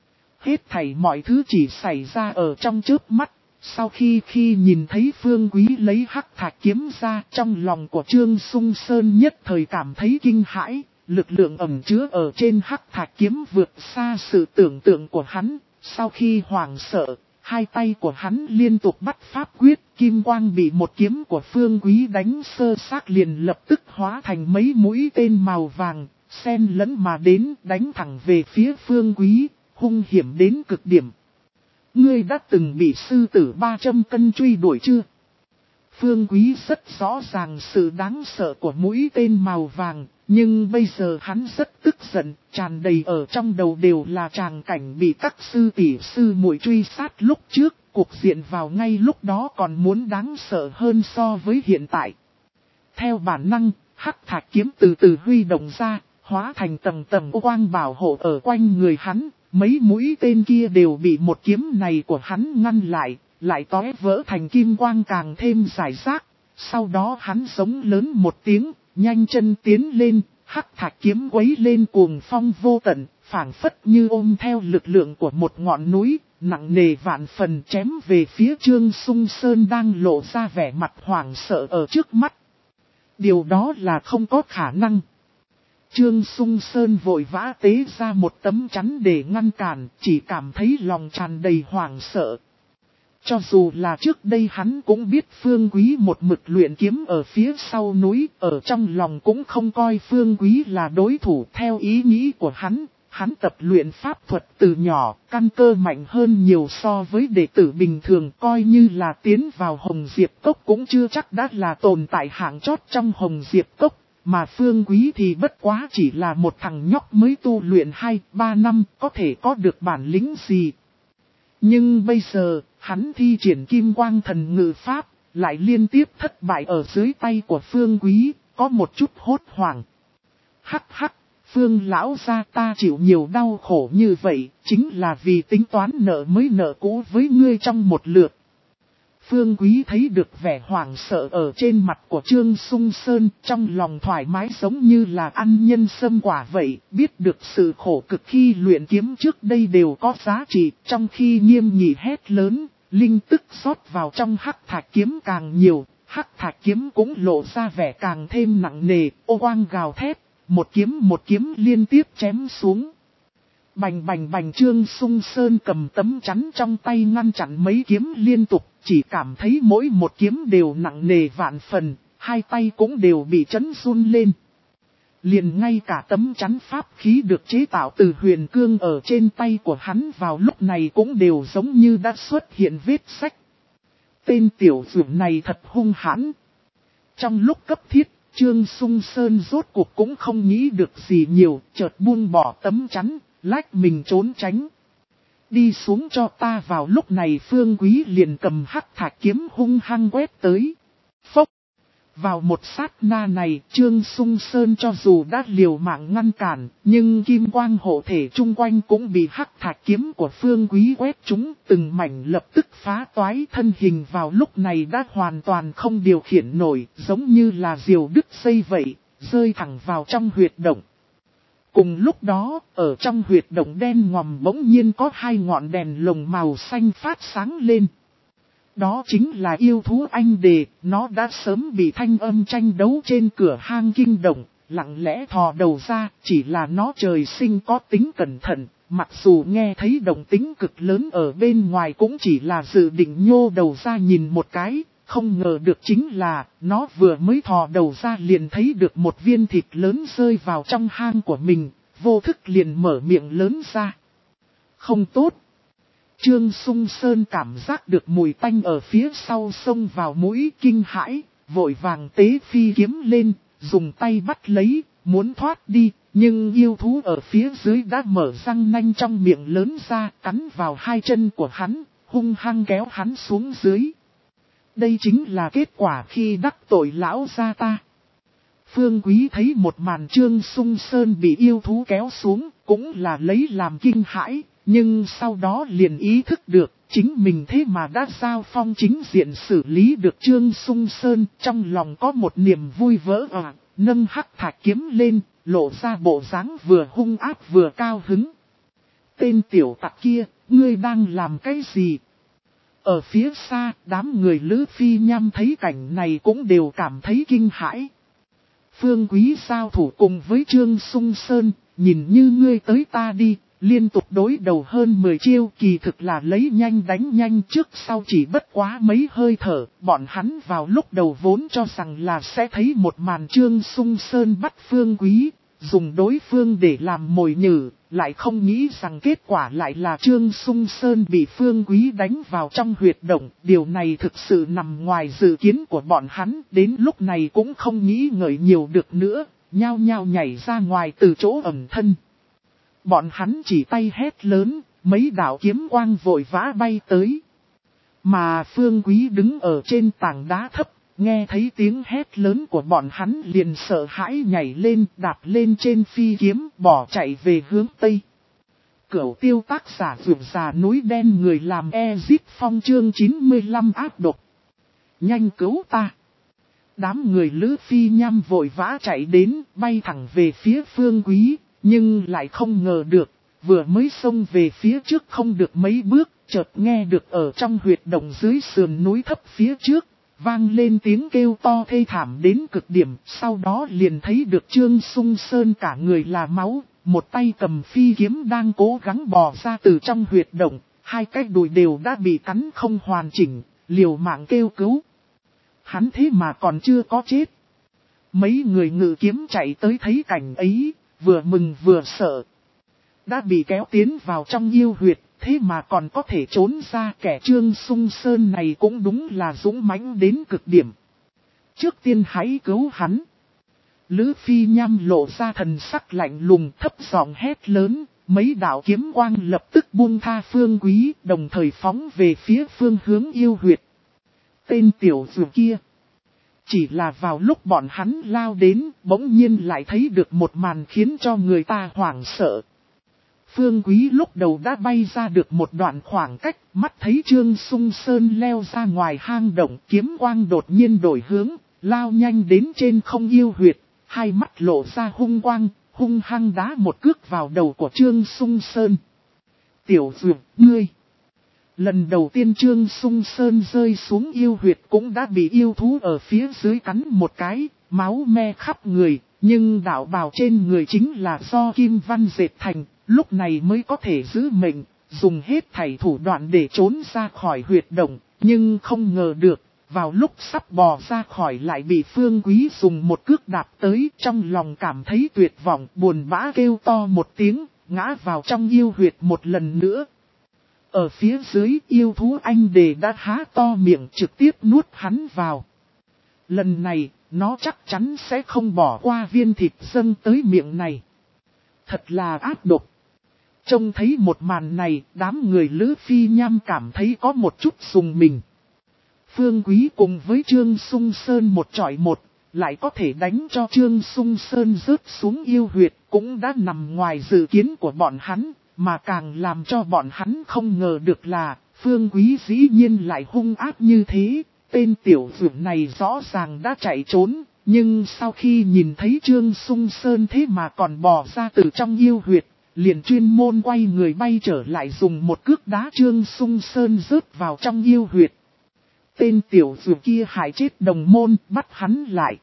Hết thảy mọi thứ chỉ xảy ra ở trong chớp mắt. Sau khi khi nhìn thấy Phương Quý lấy hắc thạch kiếm ra, trong lòng của Trương Sung Sơn nhất thời cảm thấy kinh hãi, lực lượng ẩn chứa ở trên hắc thạch kiếm vượt xa sự tưởng tượng của hắn. Sau khi hoảng sợ, hai tay của hắn liên tục bắt pháp quyết, kim quang bị một kiếm của Phương Quý đánh sơ xác liền lập tức hóa thành mấy mũi tên màu vàng, xen lẫn mà đến đánh thẳng về phía Phương Quý, hung hiểm đến cực điểm. Ngươi đã từng bị sư tử ba trăm cân truy đuổi chưa? Phương Quý rất rõ ràng sự đáng sợ của mũi tên màu vàng, nhưng bây giờ hắn rất tức giận, tràn đầy ở trong đầu đều là tràng cảnh bị các sư tỷ sư muội truy sát lúc trước, cục diện vào ngay lúc đó còn muốn đáng sợ hơn so với hiện tại. Theo bản năng, hắc thạch kiếm từ từ huy động ra, hóa thành tầng tầng ô quang bảo hộ ở quanh người hắn. Mấy mũi tên kia đều bị một kiếm này của hắn ngăn lại, lại tóe vỡ thành kim quang càng thêm rải rác. Sau đó hắn giống lớn một tiếng, nhanh chân tiến lên, hắc thạch kiếm quấy lên cuồng phong vô tận, phảng phất như ôm theo lực lượng của một ngọn núi, nặng nề vạn phần chém về phía Trương Sung Sơn đang lộ ra vẻ mặt hoảng sợ ở trước mắt. Điều đó là không có khả năng. Trương Sung Sơn vội vã tế ra một tấm chắn để ngăn cản, chỉ cảm thấy lòng tràn đầy hoảng sợ. Cho dù là trước đây hắn cũng biết Phương Quý một mực luyện kiếm ở phía sau núi, ở trong lòng cũng không coi Phương Quý là đối thủ. Theo ý nghĩ của hắn, hắn tập luyện pháp thuật từ nhỏ, căn cơ mạnh hơn nhiều so với đệ tử bình thường, coi như là tiến vào Hồng Diệp Cốc cũng chưa chắc đã là tồn tại hạng chót trong Hồng Diệp Cốc. Mà Phương Quý thì bất quá chỉ là một thằng nhóc mới tu luyện hai ba năm, có thể có được bản lĩnh gì. Nhưng bây giờ, hắn thi triển kim quang thần ngự pháp, lại liên tiếp thất bại ở dưới tay của Phương Quý, có một chút hốt hoảng. Hắc hắc, Phương lão gia ta chịu nhiều đau khổ như vậy, chính là vì tính toán nợ mới nợ cũ với ngươi trong một lượt. Phương Quý thấy được vẻ hoảng sợ ở trên mặt của Trương Sung Sơn, trong lòng thoải mái giống như là ăn nhân sâm quả vậy, biết được sự khổ cực khi luyện kiếm trước đây đều có giá trị, trong khi nghiêm nghị hét lớn, linh tức rót vào trong hắc thạch kiếm càng nhiều, hắc thạch kiếm cũng lộ ra vẻ càng thêm nặng nề, ô quang gào thét, một kiếm một kiếm liên tiếp chém xuống. Bành bành bành, Trương Sung Sơn cầm tấm chắn trong tay ngăn chặn mấy kiếm liên tục, chỉ cảm thấy mỗi một kiếm đều nặng nề vạn phần, hai tay cũng đều bị chấn run lên. Liền ngay cả tấm chắn pháp khí được chế tạo từ huyền cương ở trên tay của hắn vào lúc này cũng đều giống như đã xuất hiện vết sách. Tên tiểu dược này thật hung hãn. Trong lúc cấp thiết, Trương Sung Sơn rốt cuộc cũng không nghĩ được gì nhiều, chợt buông bỏ tấm chắn, lách mình trốn tránh. Đi xuống cho ta. Vào lúc này Phương Quý liền cầm hắc thạch kiếm hung hăng quét tới. Phốc! Vào một sát na này, Trương Sung Sơn cho dù đã liều mạng ngăn cản, nhưng kim quang hộ thể chung quanh cũng bị hắc thạch kiếm của Phương Quý quét trúng, từng mảnh lập tức phá toái, thân hình vào lúc này đã hoàn toàn không điều khiển nổi, giống như là diều đứt dây vậy, rơi thẳng vào trong huyệt động. Cùng lúc đó, ở trong huyệt động đen ngòm bỗng nhiên có hai ngọn đèn lồng màu xanh phát sáng lên. Đó chính là yêu thú anh đề, nó đã sớm bị thanh âm tranh đấu trên cửa hang kinh động, lặng lẽ thò đầu ra, chỉ là nó trời sinh có tính cẩn thận, mặc dù nghe thấy động tính cực lớn ở bên ngoài cũng chỉ là dự định nhô đầu ra nhìn một cái, không ngờ được chính là, nó vừa mới thò đầu ra liền thấy được một viên thịt lớn rơi vào trong hang của mình, vô thức liền mở miệng lớn ra. Không tốt! Trương Sung Sơn cảm giác được mùi tanh ở phía sau xông vào mũi, kinh hãi, vội vàng tế phi kiếm lên, dùng tay bắt lấy, muốn thoát đi, nhưng yêu thú ở phía dưới đã mở răng nanh trong miệng lớn ra, cắn vào hai chân của hắn, hung hăng kéo hắn xuống dưới. Đây chính là kết quả khi đắc tội lão gia ta. Phương Quý thấy một màn Trương Sung Sơn bị yêu thú kéo xuống, cũng là lấy làm kinh hãi. Nhưng sau đó liền ý thức được, chính mình thế mà đã giao phong chính diện xử lý được Trương Sung Sơn, trong lòng có một niềm vui vỡ òa, nâng hắc thạch kiếm lên, lộ ra bộ dáng vừa hung ác vừa cao hứng. Tên tiểu tặc kia, ngươi đang làm cái gì? Ở phía xa, đám người Lữ Phi Nham thấy cảnh này cũng đều cảm thấy kinh hãi. Phương Quý giao thủ cùng với Trương Sung Sơn, nhìn như ngươi tới ta đi. Liên tục đối đầu hơn mười chiêu, kỳ thực là lấy nhanh đánh nhanh, trước sau chỉ bất quá mấy hơi thở, bọn hắn vào lúc đầu vốn cho rằng là sẽ thấy một màn Trương Sung Sơn bắt Phương Quý, dùng đối phương để làm mồi nhử, lại không nghĩ rằng kết quả lại là Trương Sung Sơn bị Phương Quý đánh vào trong huyệt động. Điều này thực sự nằm ngoài dự kiến của bọn hắn, đến lúc này cũng không nghĩ ngợi nhiều được nữa, nhao nhao nhảy ra ngoài từ chỗ ẩn thân. Bọn hắn chỉ tay hét lớn, mấy đạo kiếm quang vội vã bay tới. Mà Phương Quý đứng ở trên tảng đá thấp, nghe thấy tiếng hét lớn của bọn hắn liền sợ hãi nhảy lên, đạp lên trên phi kiếm, bỏ chạy về hướng Tây. Cửu Tiêu tác giả vượt già núi đen, người làm Ezip Phong, chương chín mươi lăm áp độc. Nhanh cứu ta! Đám người Lữ Phi Nham vội vã chạy đến, bay thẳng về phía Phương Quý. Nhưng lại không ngờ được, vừa mới xông về phía trước không được mấy bước, chợt nghe được ở trong huyệt động dưới sườn núi thấp phía trước, vang lên tiếng kêu to thê thảm đến cực điểm, sau đó liền thấy được Trương Sung Sơn cả người là máu, một tay cầm phi kiếm đang cố gắng bò ra từ trong huyệt động, hai cái đùi đều đã bị cắn không hoàn chỉnh, liều mạng kêu cứu. Hắn thế mà còn chưa có chết. Mấy người ngự kiếm chạy tới thấy cảnh ấy, vừa mừng vừa sợ. Đã bị kéo tiến vào trong yêu huyệt, thế mà còn có thể trốn ra. Kẻ Trương Sung Sơn này cũng đúng là dũng mãnh đến cực điểm. Trước tiên hãy cứu hắn. Lữ Phi Nham lộ ra thần sắc lạnh lùng, thấp giọng hét lớn. Mấy đạo kiếm quang lập tức buông tha Phương Quý, đồng thời phóng về phía phương hướng yêu huyệt. Tên tiểu dược kia. Chỉ là vào lúc bọn hắn lao đến, bỗng nhiên lại thấy được một màn khiến cho người ta hoảng sợ. Phương Quý lúc đầu đã bay ra được một đoạn khoảng cách, mắt thấy Trương Sung Sơn leo ra ngoài hang động, kiếm quang đột nhiên đổi hướng, lao nhanh đến trên không yêu huyệt, hai mắt lộ ra hung quang, hung hăng đá một cước vào đầu của Trương Sung Sơn. Tiểu dược, ngươi! Lần đầu tiên Trương Sung Sơn rơi xuống yêu huyệt cũng đã bị yêu thú ở phía dưới cắn một cái, máu me khắp người, nhưng đạo bào trên người chính là do kim văn dệt thành, lúc này mới có thể giữ mệnh, dùng hết thảy thủ đoạn để trốn ra khỏi huyệt động, nhưng không ngờ được, vào lúc sắp bò ra khỏi lại bị Phương Quý dùng một cước đạp tới, trong lòng cảm thấy tuyệt vọng, buồn bã kêu to một tiếng, ngã vào trong yêu huyệt một lần nữa. Ở phía dưới yêu thú anh đề đã há to miệng trực tiếp nuốt hắn vào. Lần này, nó chắc chắn sẽ không bỏ qua viên thịt dâng tới miệng này. Thật là ác độc. Trông thấy một màn này, đám người Lữ Phi Nham cảm thấy có một chút rùng mình. Phương Quý cùng với Trương Sung Sơn một chọi một, lại có thể đánh cho Trương Sung Sơn rớt xuống yêu huyệt, cũng đã nằm ngoài dự kiến của bọn hắn, mà càng làm cho bọn hắn không ngờ được là, Phương Quý dĩ nhiên lại hung ác như thế. Tên tiểu dược này rõ ràng đã chạy trốn, nhưng sau khi nhìn thấy Trương Sung Sơn thế mà còn bò ra từ trong yêu huyệt, liền chuyên môn quay người bay trở lại dùng một cước đá Trương Sung Sơn rớt vào trong yêu huyệt. Tên tiểu dược kia hại chết đồng môn, bắt hắn lại.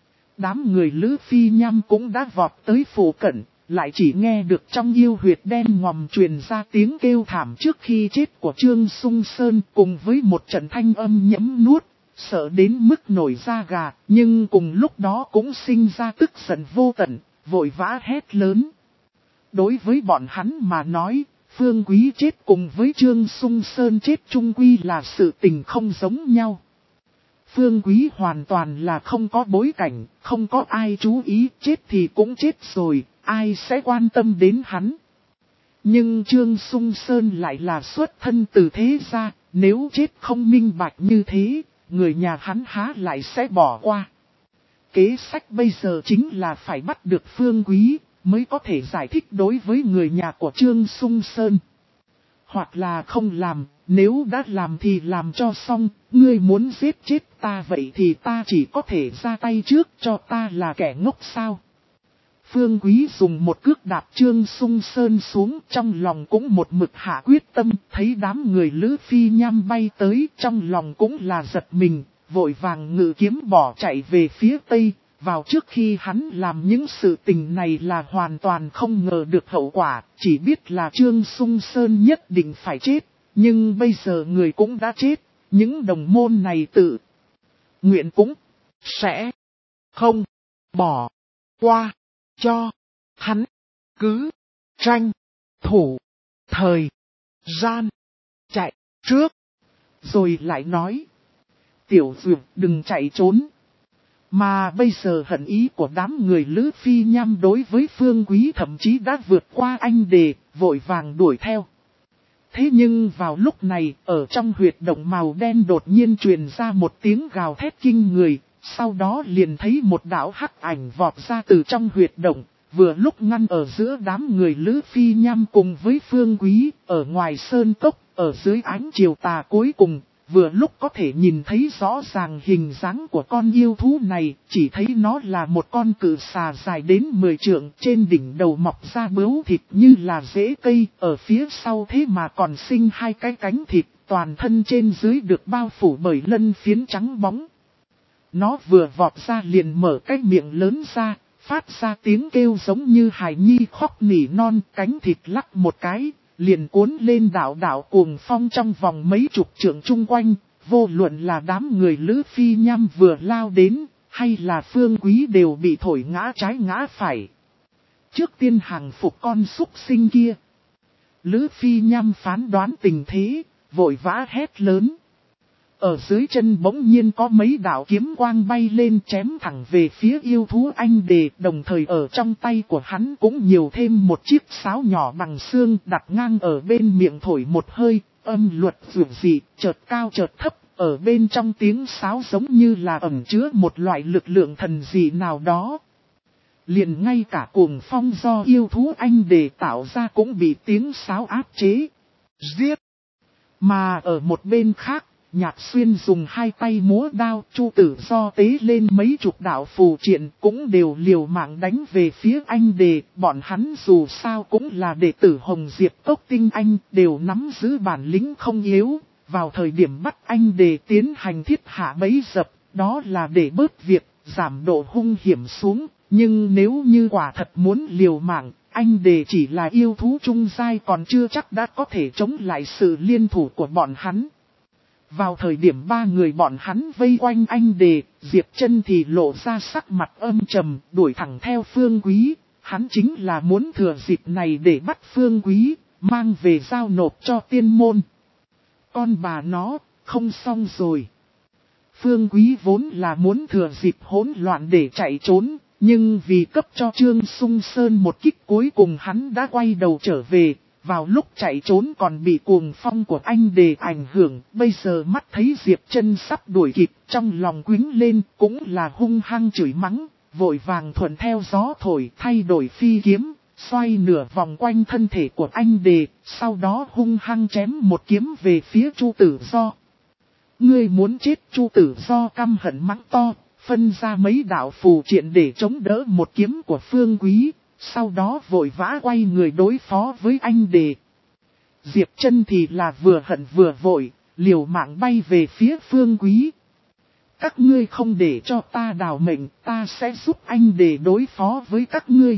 Đám người Lữ Phi Nham cũng đã vọt tới phủ cận, lại chỉ nghe được trong yêu huyệt đen ngòm truyền ra tiếng kêu thảm trước khi chết của Trương Sung Sơn cùng với một trận thanh âm nhẫm nuốt, sợ đến mức nổi da gà, nhưng cùng lúc đó cũng sinh ra tức giận vô tận, vội vã hét lớn. Đối với bọn hắn mà nói, Phương Quý chết cùng với Trương Sung Sơn chết chung quy là sự tình không giống nhau. Phương Quý hoàn toàn là không có bối cảnh, không có ai chú ý, chết thì cũng chết rồi, ai sẽ quan tâm đến hắn. Nhưng Trương Sung Sơn lại là xuất thân từ thế gia, nếu chết không minh bạch như thế, người nhà hắn há lại sẽ bỏ qua. Kế sách bây giờ chính là phải bắt được Phương Quý, mới có thể giải thích đối với người nhà của Trương Sung Sơn. Hoặc là không làm, nếu đã làm thì làm cho xong, ngươi muốn giết chết ta vậy thì ta chỉ có thể ra tay trước, cho ta là kẻ ngốc sao. Phương Quý dùng một cước đạp Trương Sung Sơn xuống, trong lòng cũng một mực hạ quyết tâm, thấy đám người Lữ Phi Nham bay tới, trong lòng cũng là giật mình, vội vàng ngự kiếm bỏ chạy về phía tây. Vào trước khi hắn làm những sự tình này là hoàn toàn không ngờ được hậu quả, chỉ biết là Trương Sung Sơn nhất định phải chết, nhưng bây giờ người cũng đã chết, những đồng môn này tự nguyện cũng sẽ không bỏ qua cho hắn, cứ tranh thủ thời gian chạy trước, rồi lại nói, tiểu dược đừng chạy trốn. Mà bây giờ hận ý của đám người Lữ Phi Nham đối với Phương Quý thậm chí đã vượt qua anh đề, vội vàng đuổi theo. Thế nhưng vào lúc này, ở trong huyệt động màu đen đột nhiên truyền ra một tiếng gào thét kinh người, sau đó liền thấy một đạo hắc ảnh vọt ra từ trong huyệt động, vừa lúc ngăn ở giữa đám người Lữ Phi Nham cùng với Phương Quý, ở ngoài sơn cốc, ở dưới ánh chiều tà cuối cùng. Vừa lúc có thể nhìn thấy rõ ràng hình dáng của con yêu thú này, chỉ thấy nó là một con cự xà dài đến mười trượng, trên đỉnh đầu mọc ra bướu thịt như là rễ cây, ở phía sau thế mà còn sinh hai cái cánh thịt, toàn thân trên dưới được bao phủ bởi lân phiến trắng bóng. Nó vừa vọt ra liền mở cái miệng lớn ra, phát ra tiếng kêu giống như hài nhi khóc nỉ non, cánh thịt lắc một cái. Liền cuốn lên đảo đảo cuồng phong trong vòng mấy chục trượng chung quanh, vô luận là đám người Lữ Phi Nham vừa lao đến, hay là Phương Quý đều bị thổi ngã trái ngã phải. Trước tiên hàng phục con súc sinh kia, Lữ Phi Nham phán đoán tình thế, vội vã hét lớn. Ở dưới chân bỗng nhiên có mấy đạo kiếm quang bay lên chém thẳng về phía yêu thú anh đề, đồng thời ở trong tay của hắn cũng nhiều thêm một chiếc sáo nhỏ bằng xương đặt ngang ở bên miệng thổi một hơi, âm luật dường dị, chợt cao chợt thấp, ở bên trong tiếng sáo giống như là ẩn chứa một loại lực lượng thần dị nào đó. Liền ngay cả cuồng phong do yêu thú anh đề tạo ra cũng bị tiếng sáo áp chế, giết. Mà ở một bên khác, Nhạc Xuyên dùng hai tay múa đao, Chu Tử Do tế lên mấy chục đạo phù triện cũng đều liều mạng đánh về phía anh đề. Bọn hắn dù sao cũng là đệ tử Hồng Diệp Cốc tinh anh, đều nắm giữ bản lĩnh không yếu. Vào thời điểm bắt anh đề tiến hành thiết hạ bẫy dập, đó là để bớt việc, giảm độ hung hiểm xuống. Nhưng nếu như quả thật muốn liều mạng, anh đề chỉ là yêu thú trung giai còn chưa chắc đã có thể chống lại sự liên thủ của bọn hắn. Vào thời điểm ba người bọn hắn vây quanh anh đề, Diệp Chân thì lộ ra sắc mặt âm trầm, đuổi thẳng theo Phương Quý. Hắn chính là muốn thừa dịp này để bắt Phương Quý, mang về giao nộp cho tiên môn. Con bà nó, không xong rồi. Phương Quý vốn là muốn thừa dịp hỗn loạn để chạy trốn, nhưng vì cấp cho Trương Sung Sơn một kích cuối cùng hắn đã quay đầu trở về. Vào lúc chạy trốn còn bị cuồng phong của anh đề ảnh hưởng, bây giờ mắt thấy Diệp Chân sắp đuổi kịp, trong lòng quính lên cũng là hung hăng chửi mắng, vội vàng thuận theo gió thổi thay đổi phi kiếm, xoay nửa vòng quanh thân thể của anh đề, sau đó hung hăng chém một kiếm về phía Chu Tử Do. Ngươi muốn chết? Chu Tử Do căm hận mắng to, phân ra mấy đạo phù triện để chống đỡ một kiếm của Phương Quý. Sau đó vội vã quay người đối phó với anh đề. Diệp Chân thì là vừa hận vừa vội, liều mạng bay về phía Phương Quý. Các ngươi không để cho ta đào mệnh, ta sẽ giúp anh đề đối phó với các ngươi.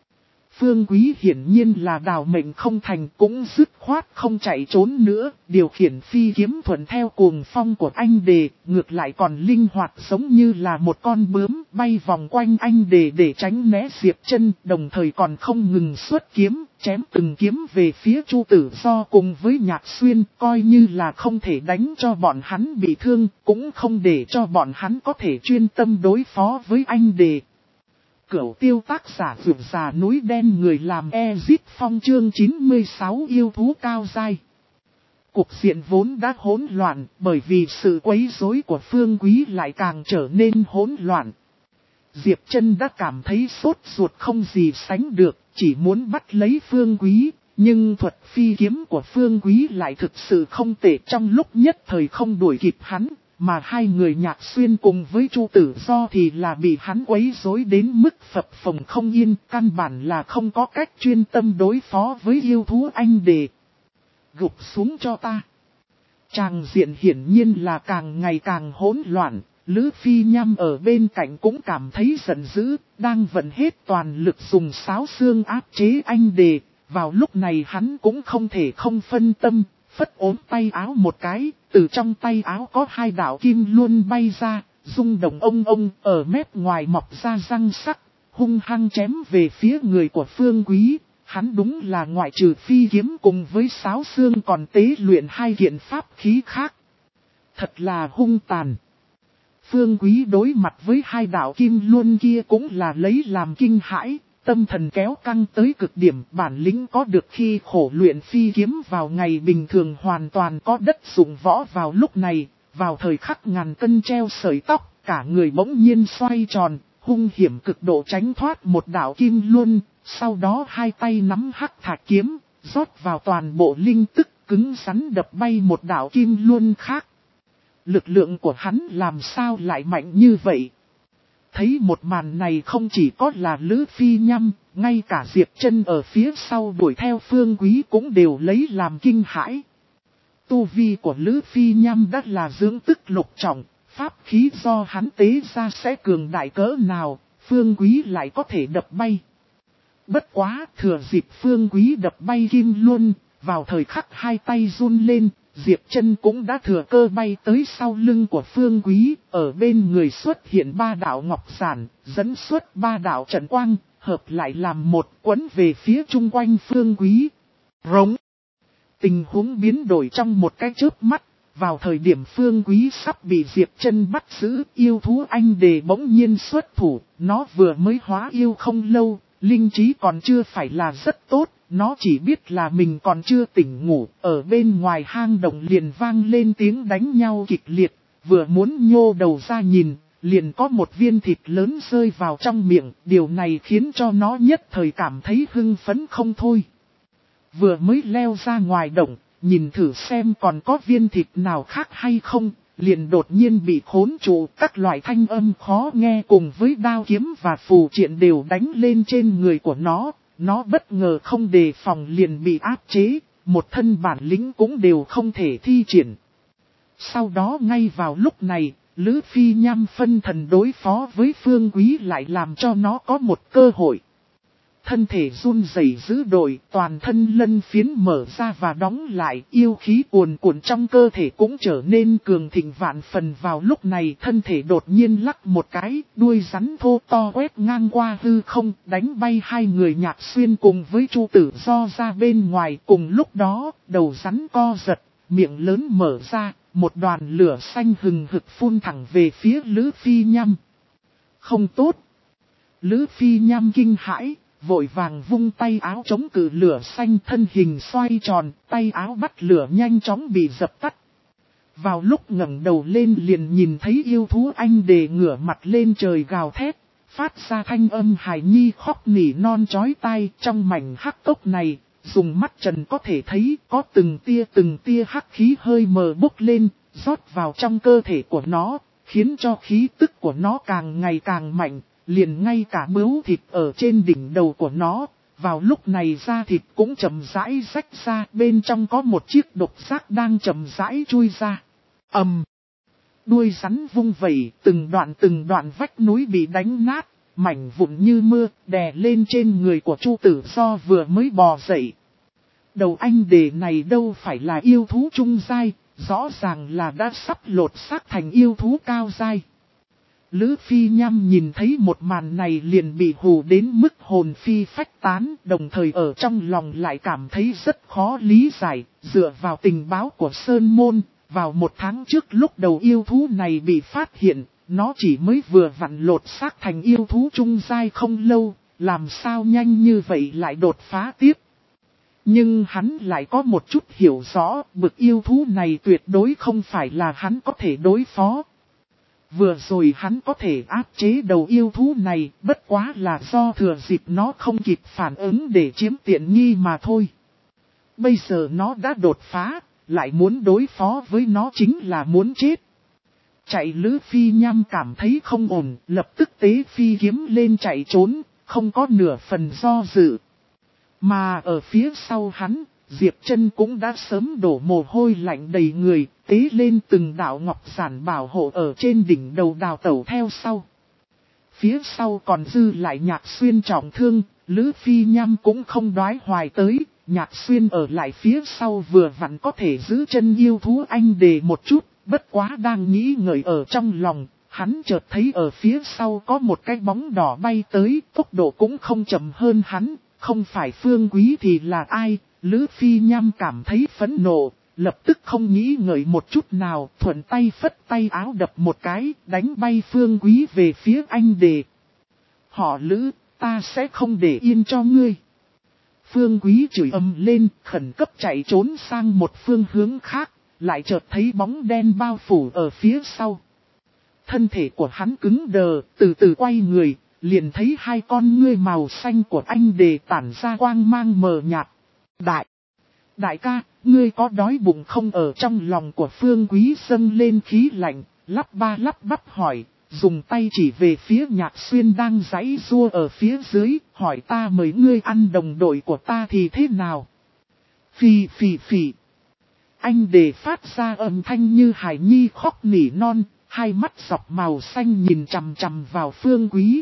Phương Quý hiển nhiên là đào mệnh không thành, cũng dứt khoát không chạy trốn nữa, điều khiển phi kiếm thuận theo cuồng phong của anh đề, ngược lại còn linh hoạt giống như là một con bướm bay vòng quanh anh đề để tránh né Diệp Chân, đồng thời còn không ngừng xuất kiếm, chém từng kiếm về phía Chu Tử Do cùng với Nhạc Xuyên, coi như là không thể đánh cho bọn hắn bị thương, cũng không để cho bọn hắn có thể chuyên tâm đối phó với anh đề. Cửu tiêu tác giả vượt già núi đen người làm Ezit Phong chương chín mươi sáu yêu thú cao dai. Cục diện vốn đã hỗn loạn bởi vì sự quấy rối của Phương Quý lại càng trở nên hỗn loạn. Diệp Chân đã cảm thấy sốt ruột không gì sánh được, chỉ muốn bắt lấy Phương Quý, nhưng thuật phi kiếm của Phương Quý lại thực sự không tệ, trong lúc nhất thời không đuổi kịp hắn. Mà hai người Nhạc Xuyên cùng với Chu Tử Do thì là bị hắn quấy rối đến mức phập phồng không yên, căn bản là không có cách chuyên tâm đối phó với yêu thú anh đề. Gục xuống cho ta. Tràng diện hiển nhiên là càng ngày càng hỗn loạn, Lữ Phi Nham ở bên cạnh cũng cảm thấy giận dữ, đang vận hết toàn lực dùng sáo xương áp chế anh đề. Vào lúc này hắn cũng không thể không phân tâm, phất ốm tay áo một cái. Từ trong tay áo có hai đạo kim luôn bay ra, rung động ông ông ở mép ngoài mọc ra răng sắc, hung hăng chém về phía người của Phương Quý. Hắn đúng là ngoại trừ phi kiếm cùng với sáo xương còn tế luyện hai kiện pháp khí khác. Thật là hung tàn. Phương Quý đối mặt với hai đạo kim luôn kia cũng là lấy làm kinh hãi. Tâm thần kéo căng tới cực điểm, bản lĩnh có được khi khổ luyện phi kiếm vào ngày bình thường hoàn toàn có đất dụng võ vào lúc này, vào thời khắc ngàn cân treo sợi tóc, cả người bỗng nhiên xoay tròn, hung hiểm cực độ tránh thoát một đạo kim luân, sau đó hai tay nắm hắc thạch kiếm, rót vào toàn bộ linh tức, cứng rắn đập bay một đạo kim luân khác. Lực lượng của hắn làm sao lại mạnh như vậy? Thấy một màn này không chỉ có là Lữ Phi Nham, ngay cả Diệp Chân ở phía sau đuổi theo Phương Quý cũng đều lấy làm kinh hãi. Tu vi của Lữ Phi Nham đã là dưỡng tức lục trọng, pháp khí do hắn tế ra sẽ cường đại cỡ nào, Phương Quý lại có thể đập bay. Bất quá thừa dịp Phương Quý đập bay kim luân, vào thời khắc hai tay run lên, Diệp Chân cũng đã thừa cơ bay tới sau lưng của Phương Quý, ở bên người xuất hiện ba đạo ngọc giản, dẫn xuất ba đạo trận quang, hợp lại làm một quấn về phía chung quanh Phương Quý. Rống. Tình huống biến đổi trong một cái chớp mắt, vào thời điểm Phương Quý sắp bị Diệp Chân bắt giữ, yêu thú anh đề bỗng nhiên xuất thủ, nó vừa mới hóa yêu không lâu, linh trí còn chưa phải là rất tốt. Nó chỉ biết là mình còn chưa tỉnh ngủ, ở bên ngoài hang động liền vang lên tiếng đánh nhau kịch liệt, vừa muốn nhô đầu ra nhìn, liền có một viên thịt lớn rơi vào trong miệng, điều này khiến cho nó nhất thời cảm thấy hưng phấn không thôi. Vừa mới leo ra ngoài động, nhìn thử xem còn có viên thịt nào khác hay không, liền đột nhiên bị khốn trụ, các loại thanh âm khó nghe cùng với đao kiếm và phù triện đều đánh lên trên người của nó. Nó bất ngờ không đề phòng liền bị áp chế, một thân bản lĩnh cũng đều không thể thi triển. Sau đó ngay vào lúc này, Lữ Phi Nham phân thần đối phó với Phương Quý lại làm cho nó có một cơ hội. thân thể run rẩy dữ dội, toàn thân lân phiến mở ra và đóng lại, yêu khí cuồn cuộn trong cơ thể cũng trở nên cường thịnh vạn phần. Vào lúc này thân thể đột nhiên lắc một cái, đuôi rắn thô to quét ngang qua hư không, đánh bay hai người Nhạc Xuyên cùng với Chu Tử Do ra bên ngoài. Cùng lúc đó, đầu rắn co giật, miệng lớn mở ra, một đoàn lửa xanh hừng hực phun thẳng về phía Lữ Phi Nham. Không tốt! Lữ Phi Nham kinh hãi, vội vàng vung tay áo chống cự lửa xanh, thân hình xoay tròn, tay áo bắt lửa nhanh chóng bị dập tắt. Vào lúc ngẩng đầu lên liền nhìn thấy yêu thú anh đề ngửa mặt lên trời gào thét, phát ra thanh âm hài nhi khóc nỉ non chói tai. Trong mảnh hắc cốc này, dùng mắt trần có thể thấy có từng tia từng tia hắc khí hơi mờ bốc lên, rót vào trong cơ thể của nó, khiến cho khí tức của nó càng ngày càng mạnh. Liền ngay cả bướu thịt ở trên đỉnh đầu của nó, vào lúc này da thịt cũng chậm rãi rách ra, bên trong có một chiếc độc giác đang chậm rãi chui ra. Ầm! Đuôi rắn vung vẩy, từng đoạn từng đoạn vách núi bị đánh nát, mảnh vụn như mưa, đè lên trên người của Chu Tử Do vừa mới bò dậy. Đầu anh đề này đâu phải là yêu thú trung giai, rõ ràng là đã sắp lột xác thành yêu thú cao giai. Lữ Phi Nham nhìn thấy một màn này liền bị hù đến mức hồn phi phách tán, đồng thời ở trong lòng lại cảm thấy rất khó lý giải. Dựa vào tình báo của Sơn Môn, vào một tháng trước lúc đầu yêu thú này bị phát hiện, nó chỉ mới vừa vặn lột xác thành yêu thú trung giai không lâu, làm sao nhanh như vậy lại đột phá tiếp. Nhưng hắn lại có một chút hiểu rõ, bực yêu thú này tuyệt đối không phải là hắn có thể đối phó. Vừa rồi hắn có thể áp chế đầu yêu thú này, bất quá là do thừa dịp nó không kịp phản ứng để chiếm tiện nghi mà thôi. Bây giờ nó đã đột phá, lại muốn đối phó với nó chính là muốn chết. Chạy Lữ Phi Nham cảm thấy không ổn, lập tức tế phi kiếm lên chạy trốn, không có nửa phần do dự. Mà ở phía sau hắn, Diệp Trân cũng đã sớm đổ mồ hôi lạnh đầy người, tế lên từng đạo ngọc giản bảo hộ ở trên đỉnh đầu đào tẩu theo sau. Phía sau còn dư lại Nhạc Xuyên trọng thương, Lữ Phi Nham cũng không đoái hoài tới, Nhạc Xuyên ở lại phía sau vừa vặn có thể giữ chân yêu thú anh đề một chút, bất quá đang nghĩ ngợi ở trong lòng, hắn chợt thấy ở phía sau có một cái bóng đỏ bay tới, tốc độ cũng không chậm hơn hắn, không phải Phương Quý thì là ai? Lữ Phi Nham cảm thấy phẫn nộ, lập tức không nghĩ ngợi một chút nào, thuận tay phất tay áo đập một cái, đánh bay Phương Quý về phía anh đề. Họ Lữ, ta sẽ không để yên cho ngươi. Phương Quý chửi ầm lên, khẩn cấp chạy trốn sang một phương hướng khác, lại chợt thấy bóng đen bao phủ ở phía sau. Thân thể của hắn cứng đờ, từ từ quay người, liền thấy hai con ngươi màu xanh của anh đề tản ra quang mang mờ nhạt. Đại, đại ca, ngươi có đói bụng không? Ở trong lòng của Phương Quý dâng lên khí lạnh, lắp ba lắp bắp hỏi, dùng tay chỉ về phía Nhạc Xuyên đang giãy giụa ở phía dưới, hỏi ta mời ngươi ăn đồng đội của ta thì thế nào? Phì phì phì. Anh đề phát ra âm thanh như hài nhi khóc nỉ non, hai mắt dọc màu xanh nhìn chằm chằm vào Phương Quý.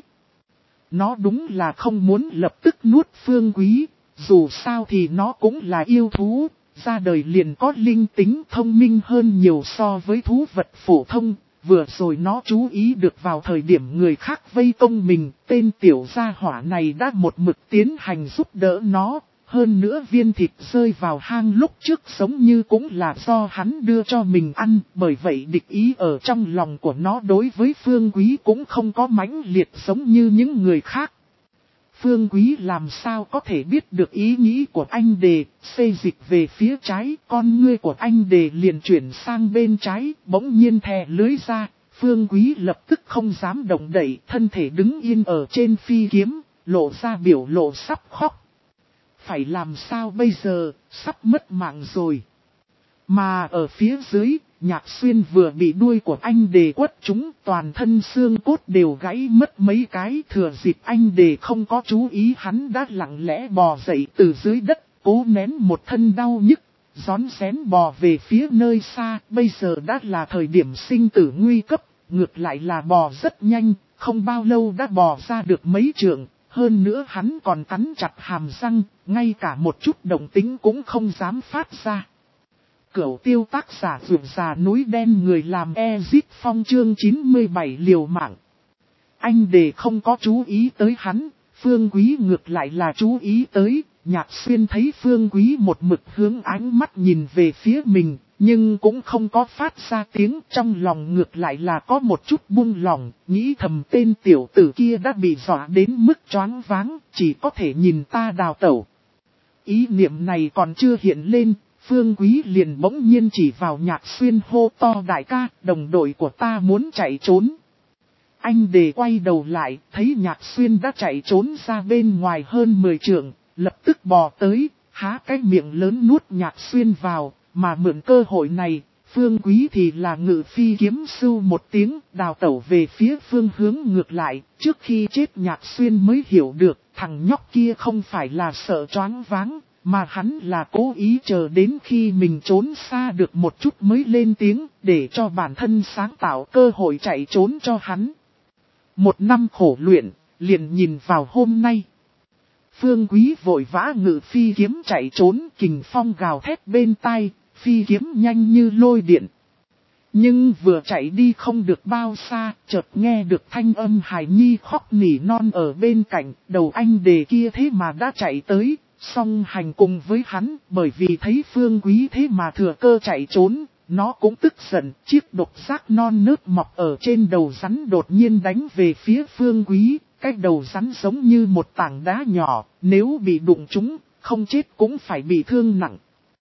Nó đúng là không muốn lập tức nuốt Phương Quý, dù sao thì nó cũng là yêu thú, ra đời liền có linh tính thông minh hơn nhiều so với thú vật phổ thông. Vừa rồi nó chú ý được vào thời điểm người khác vây công mình, tên tiểu gia hỏa này đã một mực tiến hành giúp đỡ nó. Hơn nữa viên thịt rơi vào hang lúc trước giống như cũng là do hắn đưa cho mình ăn, bởi vậy địch ý ở trong lòng của nó đối với Phương Quý cũng không có mãnh liệt giống như những người khác. Phương Quý làm sao có thể biết được ý nghĩ của anh đề, xê dịch về phía trái, con ngươi của anh đề liền chuyển sang bên trái, bỗng nhiên thè lưới ra, Phương Quý lập tức không dám động đậy, thân thể đứng yên ở trên phi kiếm, lộ ra biểu lộ sắp khóc. Phải làm sao bây giờ, sắp mất mạng rồi. Mà ở phía dưới, Nhạc Xuyên vừa bị đuôi của anh đề quất trúng, toàn thân xương cốt đều gãy mất mấy cái. Thừa dịp anh đề không có chú ý, hắn đã lặng lẽ bò dậy từ dưới đất, cố nén một thân đau nhức, rón rén bò về phía nơi xa. Bây giờ đã là thời điểm sinh tử nguy cấp, ngược lại là bò rất nhanh, không bao lâu đã bò ra được mấy trượng. Hơn nữa hắn còn cắn chặt hàm răng, ngay cả một chút động tính cũng không dám phát ra. Cửu tiêu tác giả vượt già núi đen người làm Ezit Phong chương chín mươi bảy liều mạng. Anh Đề không có chú ý tới hắn, Phương Quý ngược lại là chú ý tới, Nhạc Xuyên thấy Phương Quý một mực hướng ánh mắt nhìn về phía mình, nhưng cũng không có phát ra tiếng, trong lòng ngược lại là có một chút buông lòng, nghĩ thầm tên tiểu tử kia đã bị dọa đến mức choáng váng, chỉ có thể nhìn ta đào tẩu. Ý niệm này còn chưa hiện lên, Phương Quý liền bỗng nhiên chỉ vào Nhạc Xuyên hô to đại ca, đồng đội của ta muốn chạy trốn. Anh Đề quay đầu lại, thấy Nhạc Xuyên đã chạy trốn ra bên ngoài hơn mười trượng, lập tức bò tới, há cái miệng lớn nuốt Nhạc Xuyên vào, mà mượn cơ hội này, Phương Quý thì là ngự phi kiếm sưu một tiếng, đào tẩu về phía phương hướng ngược lại, trước khi chết Nhạc Xuyên mới hiểu được, thằng nhóc kia không phải là sợ choáng váng, mà hắn là cố ý chờ đến khi mình trốn xa được một chút mới lên tiếng, để cho bản thân sáng tạo cơ hội chạy trốn cho hắn. Một năm khổ luyện, liền nhìn vào hôm nay. Phương Quý vội vã ngự phi kiếm chạy trốn, kình phong gào thét bên tai, phi kiếm nhanh như lôi điện. Nhưng vừa chạy đi không được bao xa, chợt nghe được thanh âm hài nhi khóc nỉ non ở bên cạnh, đầu anh Đề kia thế mà đã chạy tới, song hành cùng với hắn, bởi vì thấy Phương Quý thế mà thừa cơ chạy trốn. Nó cũng tức giận, chiếc độc giác non nớt mọc ở trên đầu rắn đột nhiên đánh về phía Phương Quý, cái đầu rắn giống như một tảng đá nhỏ, nếu bị đụng trúng, không chết cũng phải bị thương nặng.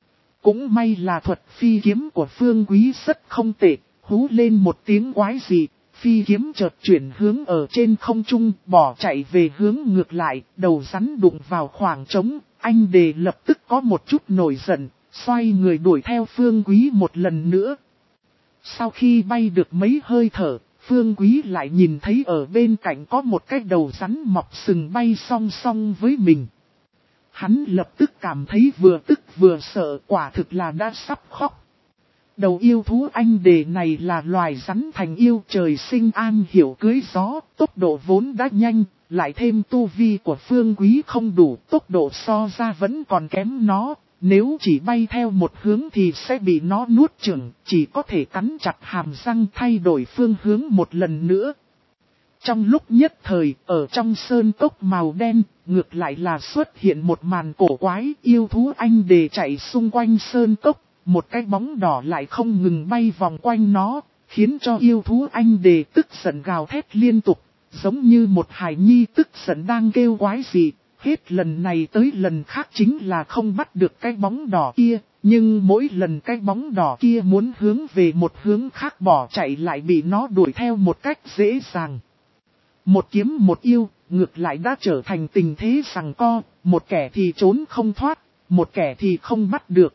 Cũng may là thuật phi kiếm của Phương Quý rất không tệ, hú lên một tiếng quái dị, phi kiếm chợt chuyển hướng ở trên không trung, bỏ chạy về hướng ngược lại, đầu rắn đụng vào khoảng trống, anh Đề lập tức có một chút nổi giận. Xoay người đuổi theo Phương Quý một lần nữa. Sau khi bay được mấy hơi thở, Phương Quý lại nhìn thấy ở bên cạnh có một cái đầu rắn mọc sừng bay song song với mình. Hắn lập tức cảm thấy vừa tức vừa sợ, quả thực là đã sắp khóc. Đầu yêu thú anh Đề này là loài rắn thành yêu trời sinh an hiểu cưới gió, tốc độ vốn đã nhanh, lại thêm tu vi của Phương Quý không đủ, tốc độ so ra vẫn còn kém nó. Nếu chỉ bay theo một hướng thì sẽ bị nó nuốt chửng, chỉ có thể cắn chặt hàm răng thay đổi phương hướng một lần nữa. Trong lúc nhất thời, ở trong sơn cốc màu đen, ngược lại là xuất hiện một màn cổ quái, yêu thú anh Đề chạy xung quanh sơn cốc, một cái bóng đỏ lại không ngừng bay vòng quanh nó, khiến cho yêu thú anh Đề tức giận gào thét liên tục, giống như một hài nhi tức giận đang kêu quái gì. Hết lần này tới lần khác chính là không bắt được cái bóng đỏ kia, nhưng mỗi lần cái bóng đỏ kia muốn hướng về một hướng khác bỏ chạy lại bị nó đuổi theo một cách dễ dàng. Một kiếm một yêu, ngược lại đã trở thành tình thế giằng co, một kẻ thì trốn không thoát, một kẻ thì không bắt được.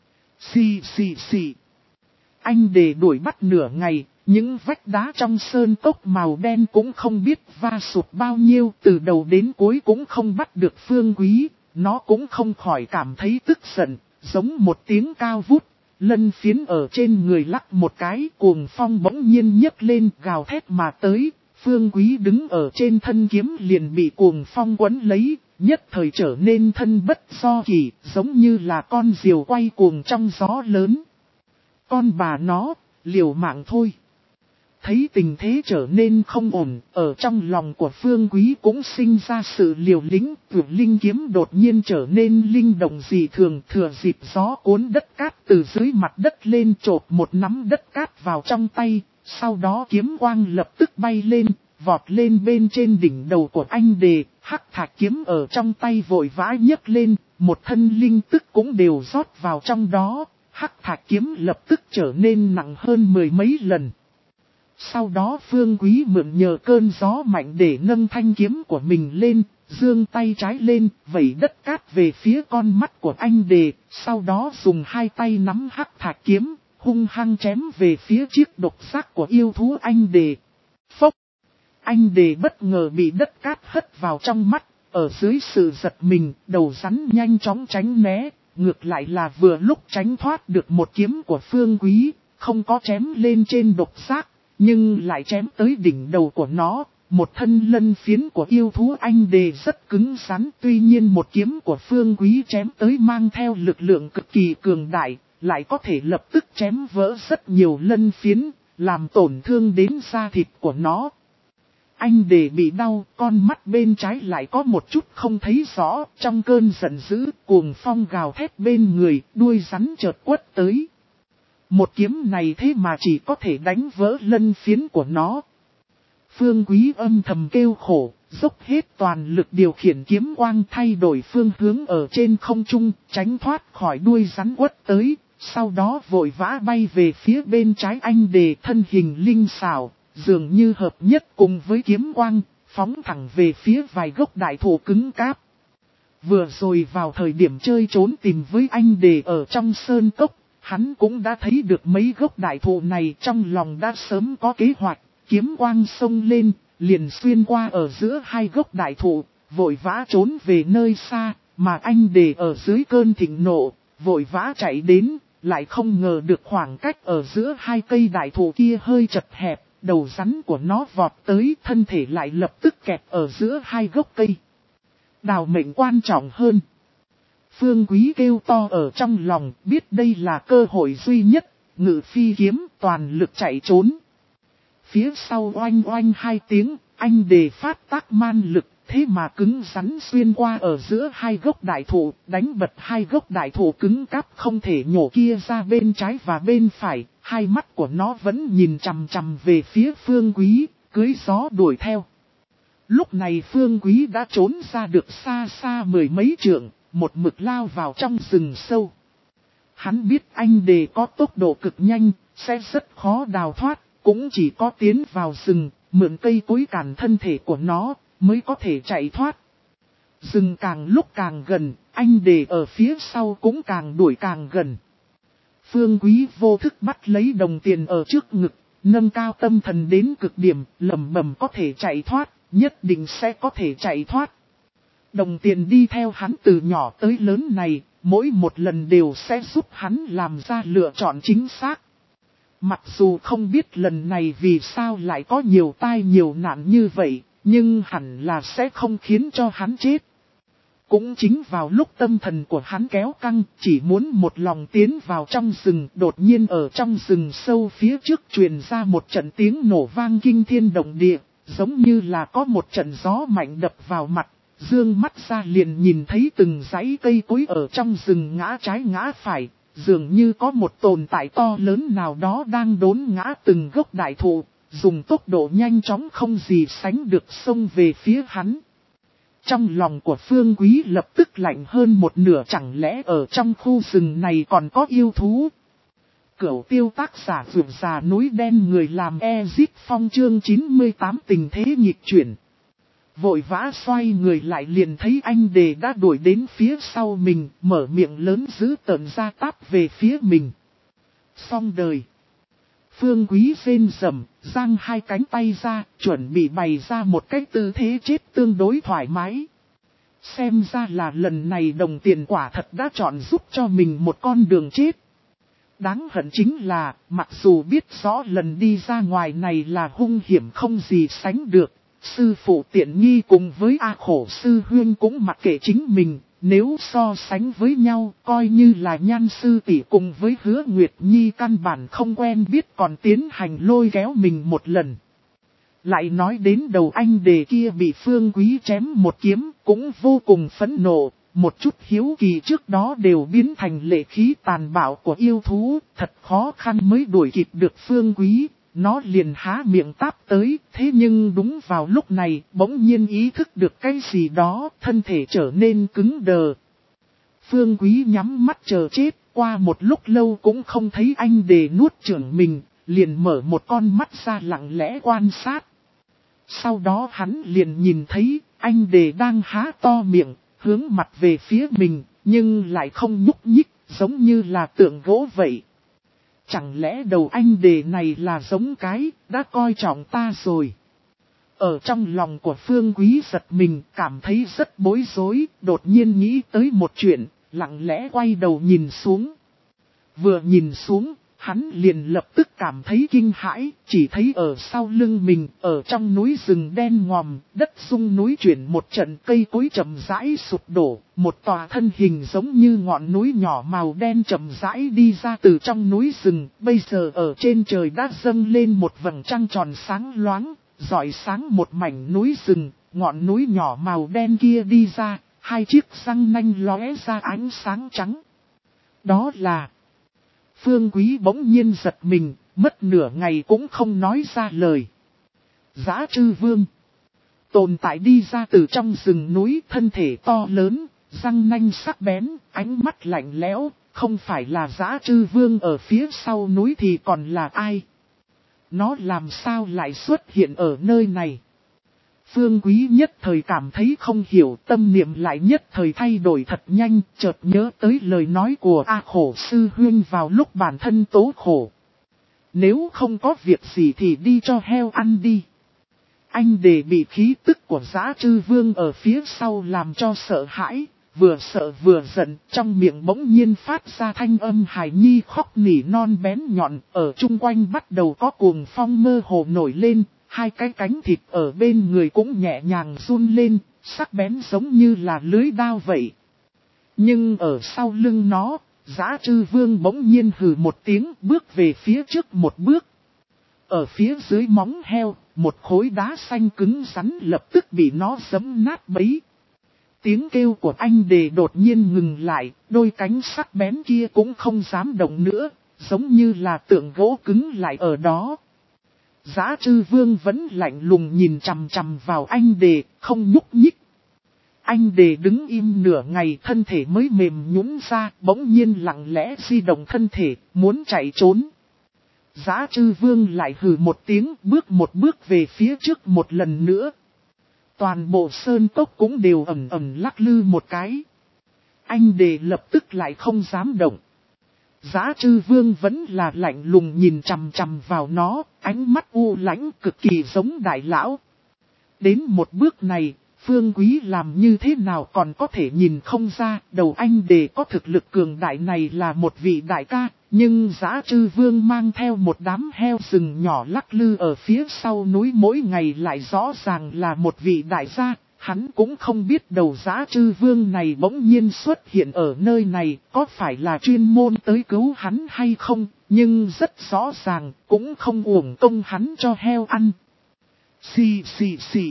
Xì xì xì. Anh Đề đuổi bắt nửa ngày. Những vách đá trong sơn cốc màu đen cũng không biết va sụt bao nhiêu, từ đầu đến cuối cũng không bắt được Phương Quý, nó cũng không khỏi cảm thấy tức giận, giống một tiếng cao vút, lân phiến ở trên người lắc một cái, cuồng phong bỗng nhiên nhấc lên gào thét mà tới, Phương Quý đứng ở trên thân kiếm liền bị cuồng phong quấn lấy, nhất thời trở nên thân bất do kỳ, giống như là con diều quay cuồng trong gió lớn. Con bà nó, liều mạng thôi. Thấy tình thế trở nên không ổn, ở trong lòng của Phương Quý cũng sinh ra sự liều lĩnh, vượt linh kiếm đột nhiên trở nên linh động dị thường, thừa dịp gió cuốn đất cát từ dưới mặt đất lên chộp một nắm đất cát vào trong tay, sau đó kiếm quang lập tức bay lên, vọt lên bên trên đỉnh đầu của anh Đề, hắc thạch kiếm ở trong tay vội vã nhấc lên, một thân linh tức cũng đều rót vào trong đó, hắc thạch kiếm lập tức trở nên nặng hơn mười mấy lần. Sau đó Phương Quý mượn nhờ cơn gió mạnh để nâng thanh kiếm của mình lên, giương tay trái lên, vẩy đất cát về phía con mắt của anh Đề, sau đó dùng hai tay nắm hắc thạch kiếm, hung hăng chém về phía chiếc độc giác của yêu thú anh Đề. Phốc! Anh Đề bất ngờ bị đất cát hất vào trong mắt, ở dưới sự giật mình, đầu rắn nhanh chóng tránh né, ngược lại là vừa lúc tránh thoát được một kiếm của Phương Quý, không có chém lên trên độc giác. Nhưng lại chém tới đỉnh đầu của nó, một thân lân phiến của yêu thú anh đề rất cứng rắn, tuy nhiên một kiếm của Phương Quý chém tới mang theo lực lượng cực kỳ cường đại, lại có thể lập tức chém vỡ rất nhiều lân phiến, làm tổn thương đến da thịt của nó. Anh đề bị đau, con mắt bên trái lại có một chút không thấy rõ, trong cơn giận dữ, cuồng phong gào thét bên người, đuôi rắn chợt quất tới. Một kiếm này thế mà chỉ có thể đánh vỡ lân phiến của nó. Phương Quý âm thầm kêu khổ, dốc hết toàn lực điều khiển kiếm quang thay đổi phương hướng ở trên không trung, tránh thoát khỏi đuôi rắn quất tới, sau đó vội vã bay về phía bên trái anh đề, thân hình linh xảo, dường như hợp nhất cùng với kiếm quang, phóng thẳng về phía vài gốc đại thụ cứng cáp. Vừa rồi vào thời điểm chơi trốn tìm với anh đề ở trong sơn cốc, hắn cũng đã thấy được mấy gốc đại thụ này, trong lòng đã sớm có kế hoạch, kiếm quang xông lên, liền xuyên qua ở giữa hai gốc đại thụ, vội vã trốn về nơi xa, mà anh đề ở dưới cơn thịnh nộ, vội vã chạy đến, lại không ngờ được khoảng cách ở giữa hai cây đại thụ kia hơi chật hẹp, đầu rắn của nó vọt tới, thân thể lại lập tức kẹp ở giữa hai gốc cây. Đào mệnh quan trọng hơn. Phương Quý kêu to ở trong lòng, biết đây là cơ hội duy nhất, ngự phi kiếm toàn lực chạy trốn. Phía sau oanh oanh hai tiếng, anh đề phát tác man lực, thế mà cứng rắn xuyên qua ở giữa hai gốc đại thụ, đánh bật hai gốc đại thụ cứng cáp không thể nhổ kia ra bên trái và bên phải, hai mắt của nó vẫn nhìn chằm chằm về phía Phương Quý, cưới gió đuổi theo. Lúc này Phương Quý đã trốn ra được xa xa mười mấy trượng, một mực lao vào trong rừng sâu. Hắn biết anh đề có tốc độ cực nhanh, sẽ rất khó đào thoát, cũng chỉ có tiến vào rừng, mượn cây cối cản thân thể của nó, mới có thể chạy thoát. Rừng càng lúc càng gần, anh đề ở phía sau cũng càng đuổi càng gần. Phương Quý vô thức bắt lấy đồng tiền ở trước ngực, nâng cao tâm thần đến cực điểm, lẩm bẩm có thể chạy thoát, nhất định sẽ có thể chạy thoát. Đồng tiền đi theo hắn từ nhỏ tới lớn này, mỗi một lần đều sẽ giúp hắn làm ra lựa chọn chính xác. Mặc dù không biết lần này vì sao lại có nhiều tai nhiều nạn như vậy, nhưng hẳn là sẽ không khiến cho hắn chết. Cũng chính vào lúc tâm thần của hắn kéo căng, chỉ muốn một lòng tiến vào trong rừng, đột nhiên ở trong rừng sâu phía trước truyền ra một trận tiếng nổ vang kinh thiên động địa, giống như là có một trận gió mạnh đập vào mặt, dương mắt ra liền nhìn thấy từng dãy cây cối ở trong rừng ngã trái ngã phải, dường như có một tồn tại to lớn nào đó đang đốn ngã từng gốc đại thụ, dùng tốc độ nhanh chóng không gì sánh được xông về phía hắn. Trong lòng của Phương Quý lập tức lạnh hơn một nửa, chẳng lẽ ở trong khu rừng này còn có yêu thú. Cửu Tiêu tác giả vượt già núi đen, người làm Ezip Phong chương chín mươi tám tình thế nghịch chuyển. Vội vã xoay người lại liền thấy anh đề đã đuổi đến phía sau mình, mở miệng lớn dữ tợn ra táp về phía mình. Xong đời. Phương Quý rên rầm, giang hai cánh tay ra, chuẩn bị bày ra một cái tư thế chết tương đối thoải mái. Xem ra là lần này đồng tiền quả thật đã chọn giúp cho mình một con đường chết. Đáng hận chính là, mặc dù biết rõ lần đi ra ngoài này là hung hiểm không gì sánh được, sư phụ tiện nghi cùng với A Khổ sư huyên cũng mặc kệ chính mình, nếu so sánh với nhau, coi như là Nhan sư tỷ cùng với Hứa Nguyệt Nhi căn bản không quen biết còn tiến hành lôi kéo mình một lần. Lại nói đến đầu anh đề kia bị Phương Quý chém một kiếm, cũng vô cùng phẫn nộ, một chút hiếu kỳ trước đó đều biến thành lệ khí tàn bạo của yêu thú, thật khó khăn mới đuổi kịp được Phương Quý. Nó liền há miệng táp tới, thế nhưng đúng vào lúc này, bỗng nhiên ý thức được cái gì đó, thân thể trở nên cứng đờ. Phương Quý nhắm mắt chờ chết, qua một lúc lâu cũng không thấy anh đề nuốt chửng mình, liền mở một con mắt ra lặng lẽ quan sát. Sau đó hắn liền nhìn thấy, anh đề đang há to miệng, hướng mặt về phía mình, nhưng lại không nhúc nhích, giống như là tượng gỗ vậy. Chẳng lẽ đầu anh đề này là giống cái, đã coi trọng ta rồi. Ở trong lòng của Phương Quý giật mình, cảm thấy rất bối rối, đột nhiên nghĩ tới một chuyện, lặng lẽ quay đầu nhìn xuống. Vừa nhìn xuống, Hắn liền lập tức cảm thấy kinh hãi, chỉ thấy ở sau lưng mình, ở trong núi rừng đen ngòm, đất rung núi chuyển một trận cây cối chậm rãi sụp đổ, một tòa thân hình giống như ngọn núi nhỏ màu đen chậm rãi đi ra từ trong núi rừng, bây giờ ở trên trời đã dâng lên một vầng trăng tròn sáng loáng, rọi sáng một mảnh núi rừng, ngọn núi nhỏ màu đen kia đi ra, hai chiếc răng nanh lóe ra ánh sáng trắng. Đó là... Phương Quý bỗng nhiên giật mình, mất nửa ngày cũng không nói ra lời. Dã Trư Vương tồn tại đi ra từ trong rừng núi, thân thể to lớn, răng nanh sắc bén, ánh mắt lạnh lẽo, không phải là Dã Trư Vương ở phía sau núi thì còn là ai? Nó làm sao lại xuất hiện ở nơi này? Phương Quý nhất thời cảm thấy không hiểu, tâm niệm lại nhất thời thay đổi thật nhanh, chợt nhớ tới lời nói của A Khổ Sư Huynh vào lúc bản thân tố khổ. Nếu không có việc gì thì đi cho heo ăn đi. Anh để bị khí tức của Dã Trư Vương ở phía sau làm cho sợ hãi, vừa sợ vừa giận, trong miệng bỗng nhiên phát ra thanh âm hài nhi khóc nỉ non bén nhọn, ở chung quanh bắt đầu có cuồng phong mơ hồ nổi lên. Hai cái cánh thịt ở bên người cũng nhẹ nhàng run lên, sắc bén giống như là lưới đao vậy. Nhưng ở sau lưng nó, Dã Trư Vương bỗng nhiên hừ một tiếng bước về phía trước một bước. Ở phía dưới móng heo, một khối đá xanh cứng rắn lập tức bị nó giẫm nát bấy. Tiếng kêu của anh đề đột nhiên ngừng lại, đôi cánh sắc bén kia cũng không dám động nữa, giống như là tượng gỗ cứng lại ở đó. Dã Trư Vương vẫn lạnh lùng nhìn chằm chằm vào anh đề, không nhúc nhích. Anh đề đứng im nửa ngày, thân thể mới mềm nhũn ra, bỗng nhiên lặng lẽ di động thân thể, muốn chạy trốn. Dã Trư Vương lại hừ một tiếng, bước một bước về phía trước một lần nữa. Toàn bộ sơn cốc cũng đều ẩm ẩm lắc lư một cái. Anh đề lập tức lại không dám động. Dã Trư Vương vẫn là lạnh lùng nhìn chằm chằm vào nó, ánh mắt u lãnh cực kỳ giống đại lão. Đến một bước này, Phương Quý làm như thế nào còn có thể nhìn không ra, đầu anh đề có thực lực cường đại này là một vị đại ca, nhưng Dã Trư Vương mang theo một đám heo rừng nhỏ lắc lư ở phía sau núi mỗi ngày lại rõ ràng là một vị đại gia. Hắn cũng không biết đầu Dã Trư Vương này bỗng nhiên xuất hiện ở nơi này, có phải là chuyên môn tới cứu hắn hay không, nhưng rất rõ ràng, cũng không uổng công hắn cho heo ăn. Xì xì xì.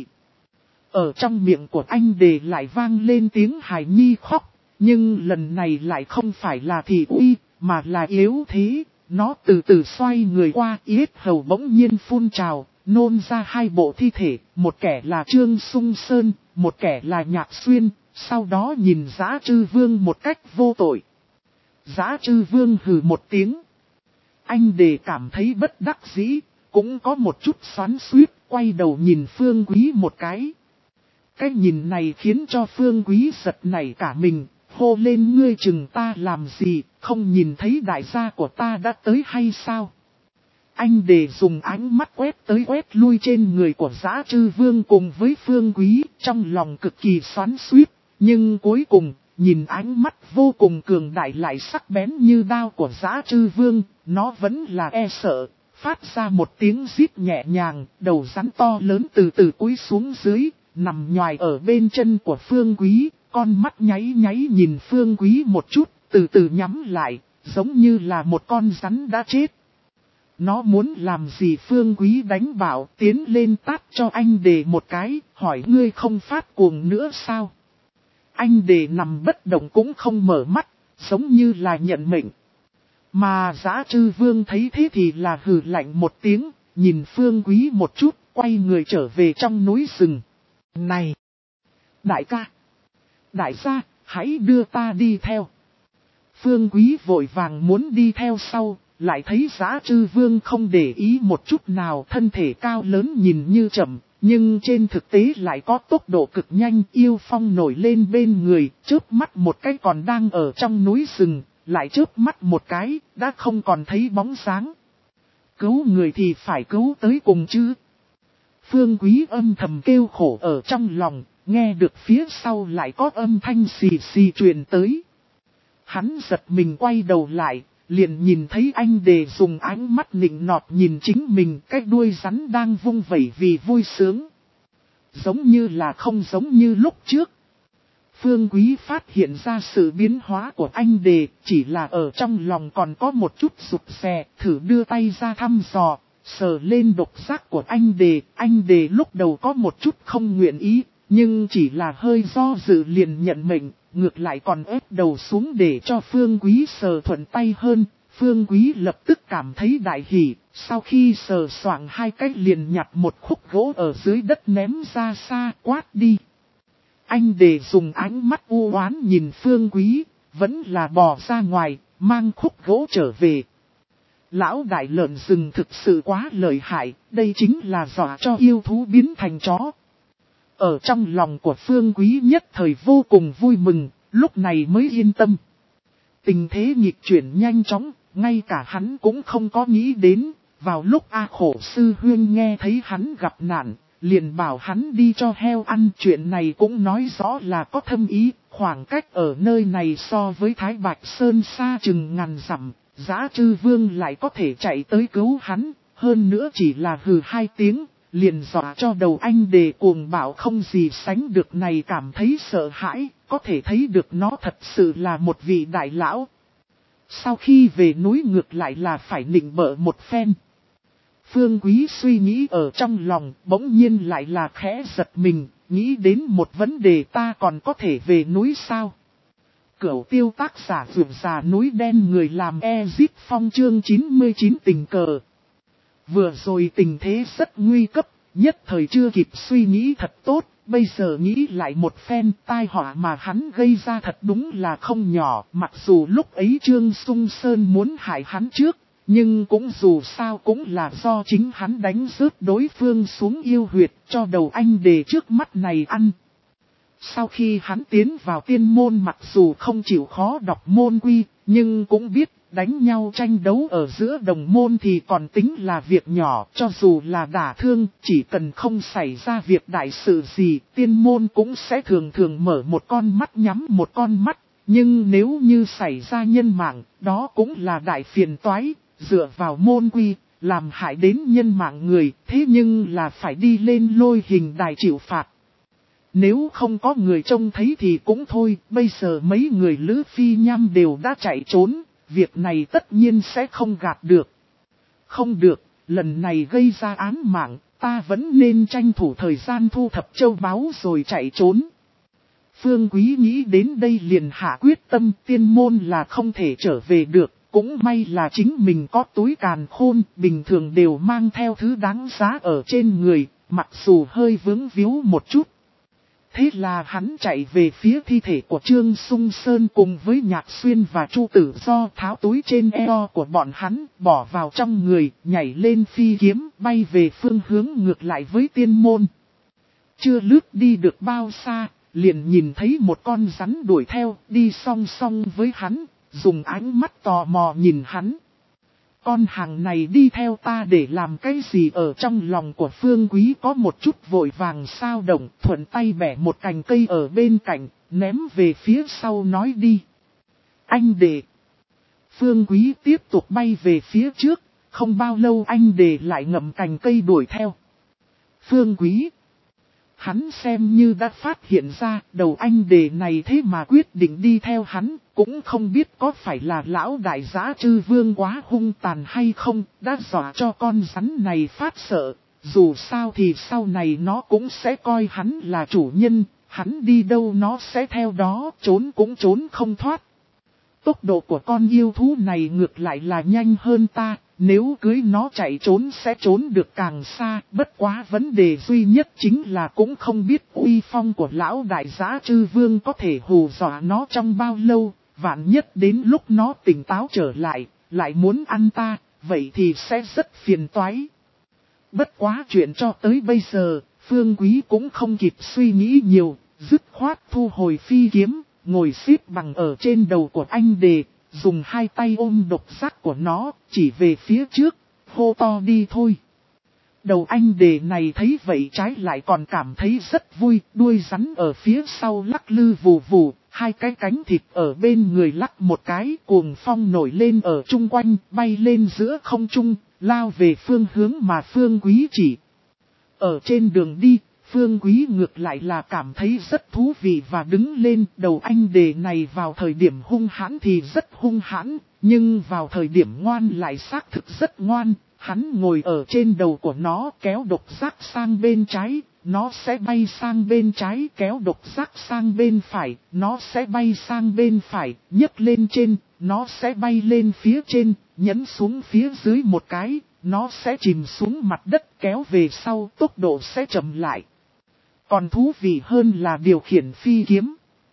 Ở trong miệng của anh đề lại vang lên tiếng hài nhi khóc, nhưng lần này lại không phải là thị uy, mà là yếu thế. Nó từ từ xoay người qua, yết hầu bỗng nhiên phun trào. Nôn ra hai bộ thi thể, một kẻ là Trương Sung Sơn, một kẻ là Nhạc Xuyên, sau đó nhìn Dã Trư Vương một cách vô tội. Dã Trư Vương hừ một tiếng. Anh đề cảm thấy bất đắc dĩ, cũng có một chút xoắn xuýt, quay đầu nhìn Phương Quý một cái. Cái nhìn này khiến cho Phương Quý giật nảy cả mình, hô lên ngươi chừng ta làm gì, không nhìn thấy đại gia của ta đã tới hay sao? Anh đề dùng ánh mắt quét tới quét lui trên người của Dã Trư Vương cùng với Phương Quý, trong lòng cực kỳ xoắn xuýt, nhưng cuối cùng, nhìn ánh mắt vô cùng cường đại lại sắc bén như đao của Dã Trư Vương, nó vẫn là e sợ, phát ra một tiếng rít nhẹ nhàng, đầu rắn to lớn từ từ cúi xuống dưới, nằm nhoài ở bên chân của Phương Quý, con mắt nháy nháy nhìn Phương Quý một chút, từ từ nhắm lại, giống như là một con rắn đã chết. Nó muốn làm gì Phương Quý đánh bảo tiến lên tát cho anh đề một cái, hỏi ngươi không phát cuồng nữa sao? Anh đề nằm bất động cũng không mở mắt, giống như là nhận mệnh. Mà Dã Trư Vương thấy thế thì là hừ lạnh một tiếng, nhìn Phương Quý một chút, quay người trở về trong núi rừng. Này! Đại ca! Đại gia, hãy đưa ta đi theo. Phương Quý vội vàng muốn đi theo sau. Lại thấy Dã Trư Vương không để ý một chút nào, thân thể cao lớn nhìn như chậm, nhưng trên thực tế lại có tốc độ cực nhanh, yêu phong nổi lên bên người, chớp mắt một cái còn đang ở trong núi rừng, lại chớp mắt một cái, đã không còn thấy bóng sáng. Cứu người thì phải cứu tới cùng chứ. Phương Quý âm thầm kêu khổ ở trong lòng, nghe được phía sau lại có âm thanh xì xì truyền tới. Hắn giật mình quay đầu lại. liền nhìn thấy anh Đề dùng ánh mắt nịnh nọt nhìn chính mình, cái đuôi rắn đang vung vẩy vì vui sướng. Giống như là không giống như lúc trước. Phương Quý phát hiện ra sự biến hóa của anh Đề, chỉ là ở trong lòng còn có một chút rụt rè, thử đưa tay ra thăm dò, sờ lên độc giác của anh Đề. Anh Đề lúc đầu có một chút không nguyện ý, nhưng chỉ là hơi do dự liền nhận mệnh, ngược lại còn ép đầu xuống để cho Phương Quý sờ thuận tay hơn. Phương Quý lập tức cảm thấy đại hỉ, sau khi sờ soạng hai cách liền nhặt một khúc gỗ ở dưới đất ném ra xa, quát đi. Anh Đề dùng ánh mắt u oán nhìn Phương Quý, vẫn là bò ra ngoài, mang khúc gỗ trở về. Lão đại lợn rừng thực sự quá lợi hại, đây chính là dọa cho yêu thú biến thành chó. Ở trong lòng của Phương Quý nhất thời vô cùng vui mừng, lúc này mới yên tâm. Tình thế nghịch chuyển nhanh chóng, ngay cả hắn cũng không có nghĩ đến. Vào lúc A Khổ Sư Huyên nghe thấy hắn gặp nạn, liền bảo hắn đi cho heo ăn. Chuyện này cũng nói rõ là có thâm ý, khoảng cách ở nơi này so với Thái Bạch Sơn xa chừng ngàn dặm, Dã Trư Vương lại có thể chạy tới cứu hắn, hơn nữa chỉ là hừ hai tiếng, liền dọa cho đầu anh Đề cuồng bạo không gì sánh được này cảm thấy sợ hãi, có thể thấy được nó thật sự là một vị đại lão. Sau khi về núi ngược lại là phải nịnh bợ một phen. Phương Quý suy nghĩ ở trong lòng, bỗng nhiên lại là khẽ giật mình, nghĩ đến một vấn đề, ta còn có thể về núi sao? Cửu Tiêu tác giả Vượt Già Núi Đen, người làm Ezip Phong, chương chín mươi chín tình cờ. Vừa rồi tình thế rất nguy cấp, nhất thời chưa kịp suy nghĩ thật tốt, bây giờ nghĩ lại một phen, tai họa mà hắn gây ra thật đúng là không nhỏ. Mặc dù lúc ấy Trương Sung Sơn muốn hại hắn trước, nhưng cũng dù sao cũng là do chính hắn đánh rớt đối phương xuống yêu huyệt, cho đầu anh Đề trước mắt này ăn. Sau khi hắn tiến vào tiên môn, mặc dù không chịu khó đọc môn quy, nhưng cũng biết đánh nhau tranh đấu ở giữa đồng môn thì còn tính là việc nhỏ. Cho dù là đả thương, chỉ cần không xảy ra việc đại sự gì, tiên môn cũng sẽ thường thường mở một con mắt nhắm một con mắt. Nhưng nếu như xảy ra nhân mạng, đó cũng là đại phiền toái. Dựa vào môn quy, làm hại đến nhân mạng người, thế nhưng là phải đi lên lôi hình đài chịu phạt. Nếu không có người trông thấy thì cũng thôi, bây giờ mấy người Lữ Phi Nham đều đã chạy trốn, việc này tất nhiên sẽ không gạt được. Không được, lần này gây ra án mạng, ta vẫn nên tranh thủ thời gian thu thập châu báu rồi chạy trốn. Phương Quý nghĩ đến đây liền hạ quyết tâm, tiên môn là không thể trở về được. Cũng may là chính mình có túi càn khôn, bình thường đều mang theo thứ đáng giá ở trên người, mặc dù hơi vướng víu một chút. Thế là hắn chạy về phía thi thể của Trương Sung Sơn cùng với Nhạc Xuyên và Chu Tử Do, tháo túi trên eo của bọn hắn, bỏ vào trong người, nhảy lên phi kiếm, bay về phương hướng ngược lại với tiên môn. Chưa lướt đi được bao xa, liền nhìn thấy một con rắn đuổi theo, đi song song với hắn. Dùng ánh mắt tò mò nhìn hắn. Con hàng này đi theo ta để làm cái gì? Ở trong lòng của Phương Quý có một chút vội vàng sao động, thuận tay bẻ một cành cây ở bên cạnh, ném về phía sau nói đi. Anh Đề. Phương Quý tiếp tục bay về phía trước, không bao lâu anh Đề lại ngậm cành cây đuổi theo. Phương Quý. Hắn xem như đã phát hiện ra đầu anh Đề này thế mà quyết định đi theo hắn, cũng không biết có phải là lão đại Dã Trư Vương quá hung tàn hay không, đã dọa cho con rắn này phát sợ, dù sao thì sau này nó cũng sẽ coi hắn là chủ nhân, hắn đi đâu nó sẽ theo đó, trốn cũng trốn không thoát. Tốc độ của con yêu thú này ngược lại là nhanh hơn ta. Nếu cưới nó chạy trốn sẽ trốn được càng xa, bất quá vấn đề duy nhất chính là cũng không biết uy phong của lão đại Dã Trư Vương có thể hù dọa nó trong bao lâu, vạn nhất đến lúc nó tỉnh táo trở lại, lại muốn ăn ta, vậy thì sẽ rất phiền toái. Bất quá chuyện cho tới bây giờ, Phương Quý cũng không kịp suy nghĩ nhiều, dứt khoát thu hồi phi kiếm, ngồi xếp bằng ở trên đầu của anh Đề. Dùng hai tay ôm độc giác của nó, chỉ về phía trước, hô to đi thôi. Đầu anh Đề này thấy vậy trái lại còn cảm thấy rất vui, đuôi rắn ở phía sau lắc lư vù vù, hai cái cánh thịt ở bên người lắc một cái, cuồng phong nổi lên ở chung quanh, bay lên giữa không trung, lao về phương hướng mà Phương Quý chỉ. Ở trên đường đi, Phương Quý ngược lại là cảm thấy rất thú vị và đứng lên. Đầu anh đề này vào thời điểm hung hãn thì rất hung hãn, nhưng vào thời điểm ngoan lại xác thực rất ngoan. Hắn ngồi ở trên đầu của nó, kéo độc giác sang bên trái, nó sẽ bay sang bên trái, kéo độc giác sang bên phải, nó sẽ bay sang bên phải, nhấc lên trên, nó sẽ bay lên phía trên, nhấn xuống phía dưới một cái, nó sẽ chìm xuống mặt đất, kéo về sau, tốc độ sẽ chậm lại. Còn thú vị hơn là điều khiển phi kiếm.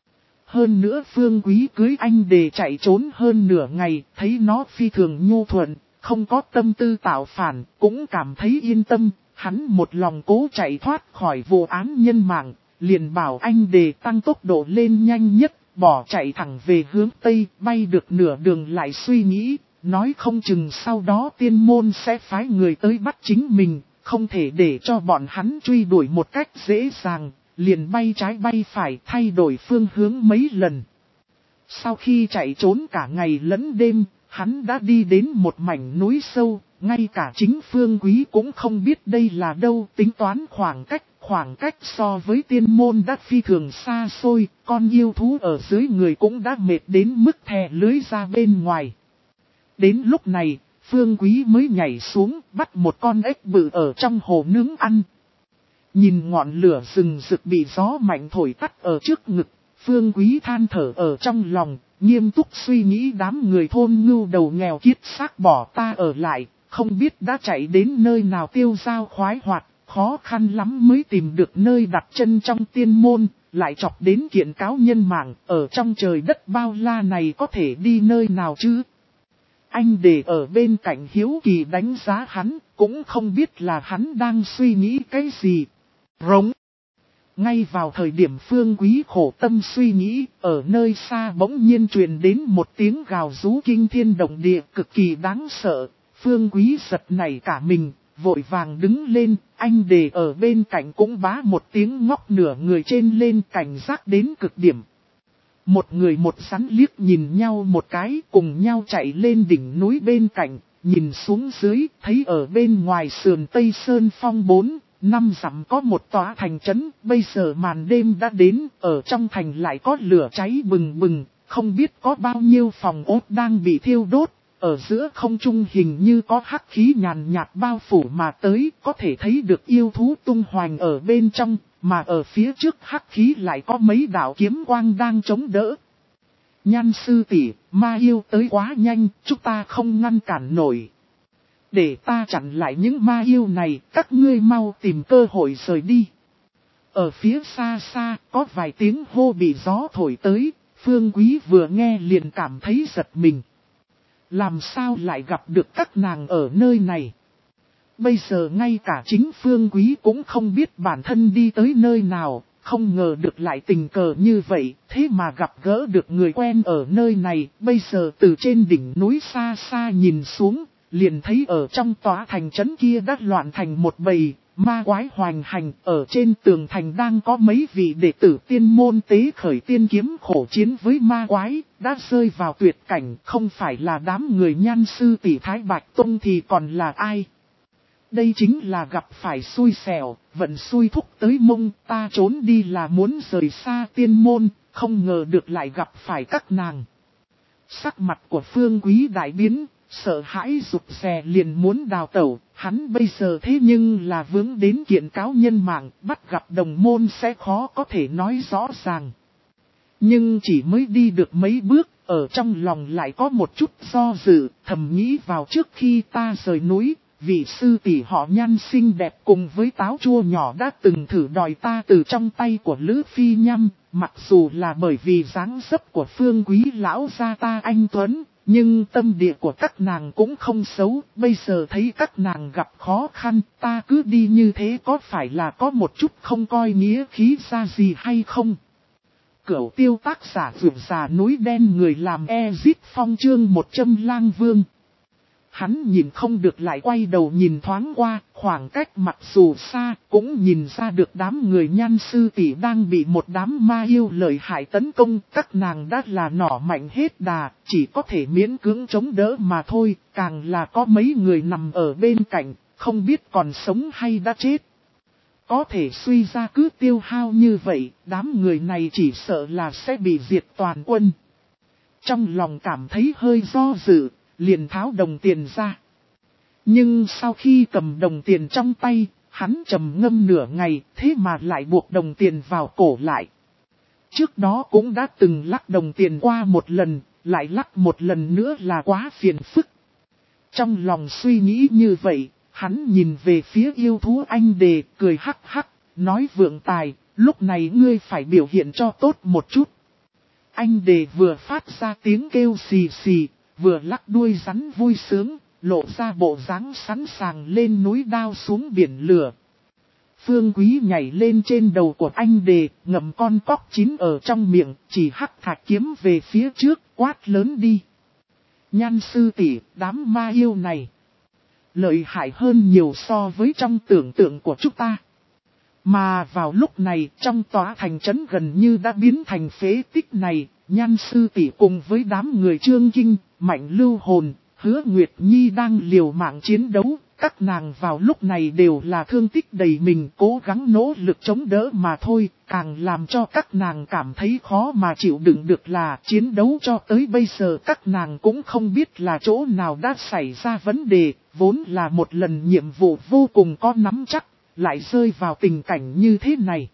Hơn nữa Phương Quý cưới anh đề chạy trốn hơn nửa ngày, thấy nó phi thường nhu thuận, không có tâm tư tạo phản, cũng cảm thấy yên tâm. Hắn một lòng cố chạy thoát khỏi vụ án nhân mạng, liền bảo anh đề tăng tốc độ lên nhanh nhất, bỏ chạy thẳng về hướng Tây, bay được nửa đường lại suy nghĩ, nói không chừng sau đó tiên môn sẽ phái người tới bắt chính mình, không thể để cho bọn hắn truy đuổi một cách dễ dàng, liền bay trái bay phải thay đổi phương hướng mấy lần. Sau khi chạy trốn cả ngày lẫn đêm, hắn đã đi đến một mảnh núi sâu, ngay cả chính Phương Quý cũng không biết đây là đâu, tính toán khoảng cách, khoảng cách so với tiên môn đã phi thường xa xôi, con yêu thú ở dưới người cũng đã mệt đến mức thè lưới ra bên ngoài. Đến lúc này, Phương Quý mới nhảy xuống, bắt một con ếch bự ở trong hồ nướng ăn. Nhìn ngọn lửa rừng rực bị gió mạnh thổi tắt ở trước ngực, Phương Quý than thở ở trong lòng, nghiêm túc suy nghĩ đám người thôn ngưu đầu nghèo kiết xác bỏ ta ở lại, không biết đã chạy đến nơi nào tiêu dao khoái hoạt, khó khăn lắm mới tìm được nơi đặt chân trong tiên môn, lại chọc đến kiện cáo nhân mạng, ở trong trời đất bao la này có thể đi nơi nào chứ? Anh để ở bên cạnh hiếu kỳ đánh giá hắn, cũng không biết là hắn đang suy nghĩ cái gì. Rống. Ngay vào thời điểm Phương Quý khổ tâm suy nghĩ, ở nơi xa bỗng nhiên truyền đến một tiếng gào rú kinh thiên động địa cực kỳ đáng sợ. Phương Quý giật nảy cả mình, vội vàng đứng lên, anh để ở bên cạnh cũng bá một tiếng ngóc nửa người trên lên, cảnh giác đến cực điểm. Một người một rắn liếc nhìn nhau một cái, cùng nhau chạy lên đỉnh núi bên cạnh, nhìn xuống dưới, thấy ở bên ngoài sườn Tây Sơn Phong bốn, năm dặm có một tòa thành trấn, bây giờ màn đêm đã đến, ở trong thành lại có lửa cháy bừng bừng, không biết có bao nhiêu phòng ốt đang bị thiêu đốt. Ở giữa không trung hình như có hắc khí nhàn nhạt bao phủ mà tới, có thể thấy được yêu thú tung hoành ở bên trong, mà ở phía trước hắc khí lại có mấy đạo kiếm quang đang chống đỡ. Nhan sư tỷ, ma yêu tới quá nhanh, chúng ta không ngăn cản nổi. Để ta chặn lại những ma yêu này, các ngươi mau tìm cơ hội rời đi. Ở phía xa xa, có vài tiếng hô bị gió thổi tới, Phương Quý vừa nghe liền cảm thấy giật mình. Làm sao lại gặp được các nàng ở nơi này? Bây giờ ngay cả chính Phương Quý cũng không biết bản thân đi tới nơi nào, không ngờ được lại tình cờ như vậy, thế mà gặp gỡ được người quen ở nơi này. Bây giờ từ trên đỉnh núi xa xa nhìn xuống, liền thấy ở trong tòa thành trấn kia đã loạn thành một bầy, ma quái hoành hành. Ở trên tường thành đang có mấy vị đệ tử tiên môn tế khởi tiên kiếm khổ chiến với ma quái, đã rơi vào tuyệt cảnh, không phải là đám người Nhan sư tỷ Thái Bạch Tông thì còn là ai. Đây chính là gặp phải xui xẻo, vận xui thúc tới mông, ta trốn đi là muốn rời xa tiên môn, không ngờ được lại gặp phải các nàng. Sắc mặt của Phương Quý đại biến, sợ hãi rụt rè liền muốn đào tẩu, hắn bây giờ thế nhưng là vướng đến kiện cáo nhân mạng, bắt gặp đồng môn sẽ khó có thể nói rõ ràng. Nhưng chỉ mới đi được mấy bước, ở trong lòng lại có một chút do dự, thầm nghĩ vào trước khi ta rời núi, vị sư tỷ họ Nhan xinh đẹp cùng với táo chua nhỏ đã từng thử đòi ta từ trong tay của Lữ Phi Nhâm, mặc dù là bởi vì dáng dấp của Phương Quý lão gia ta anh Tuấn, nhưng tâm địa của các nàng cũng không xấu, bây giờ thấy các nàng gặp khó khăn, ta cứ đi như thế có phải là có một chút không coi nghĩa khí ra gì hay không? Cửu tiêu tác giả vượt già núi đen, người làm Ezit Phong chương một trăm Lang Vương. Hắn nhìn không được lại quay đầu nhìn thoáng qua, khoảng cách mặc dù xa, cũng nhìn ra được đám người Nhan sư tỷ đang bị một đám ma yêu lợi hại tấn công, các nàng đã là nỏ mạnh hết đà, chỉ có thể miễn cưỡng chống đỡ mà thôi, càng là có mấy người nằm ở bên cạnh, không biết còn sống hay đã chết. Có thể suy ra cứ tiêu hao như vậy, đám người này chỉ sợ là sẽ bị diệt toàn quân. Trong lòng cảm thấy hơi do dự, liền tháo đồng tiền ra. Nhưng sau khi cầm đồng tiền trong tay, hắn trầm ngâm nửa ngày, thế mà lại buộc đồng tiền vào cổ lại. Trước đó cũng đã từng lắc đồng tiền qua một lần, lại lắc một lần nữa là quá phiền phức. Trong lòng suy nghĩ như vậy, hắn nhìn về phía yêu thú anh đề, cười hắc hắc, nói vượng tài, lúc này ngươi phải biểu hiện cho tốt một chút. Anh đề vừa phát ra tiếng kêu xì xì, vừa lắc đuôi rắn vui sướng, lộ ra bộ dáng sẵn sàng lên núi đao xuống biển lửa. Phương Quý nhảy lên trên đầu của anh đề, ngậm con cóc chín ở trong miệng, chỉ hắc thạch kiếm về phía trước, quát lớn đi. Nhan sư tỷ, đám ma yêu này lợi hại hơn nhiều so với trong tưởng tượng của chúng ta. Mà vào lúc này, trong tòa thành trấn gần như đã biến thành phế tích này, Nhan sư tỷ cùng với đám người Trương Kinh, Mạnh Lưu Hồn, Hứa Nguyệt Nhi đang liều mạng chiến đấu, các nàng vào lúc này đều là thương tích đầy mình, cố gắng nỗ lực chống đỡ mà thôi, càng làm cho các nàng cảm thấy khó mà chịu đựng được là chiến đấu cho tới bây giờ các nàng cũng không biết là chỗ nào đã xảy ra vấn đề, vốn là một lần nhiệm vụ vô cùng có nắm chắc, lại rơi vào tình cảnh như thế này.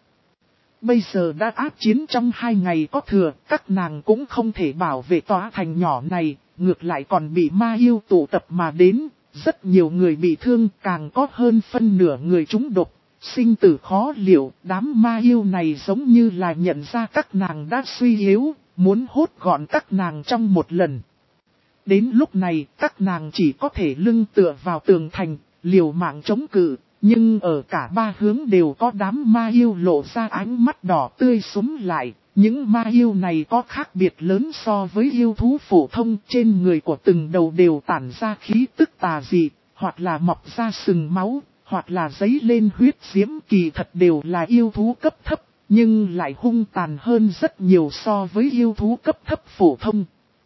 Bây giờ đã áp chiến trong hai ngày có thừa, các nàng cũng không thể bảo vệ tòa thành nhỏ này, ngược lại còn bị ma yêu tụ tập mà đến, rất nhiều người bị thương, càng có hơn phân nửa người trúng độc, sinh tử khó liệu, đám ma yêu này giống như là nhận ra các nàng đã suy yếu, muốn hốt gọn các nàng trong một lần. Đến lúc này, các nàng chỉ có thể lưng tựa vào tường thành, liều mạng chống cự. Nhưng ở cả ba hướng đều có đám ma yêu lộ ra ánh mắt đỏ tươi súng lại. Những ma yêu này có khác biệt lớn so với yêu thú phổ thông, trên người của từng đầu đều tản ra khí tức tà dị, hoặc là mọc ra sừng máu, hoặc là giấy lên huyết diễm, kỳ thật đều là yêu thú cấp thấp, nhưng lại hung tàn hơn rất nhiều so với yêu thú cấp thấp phổ thông.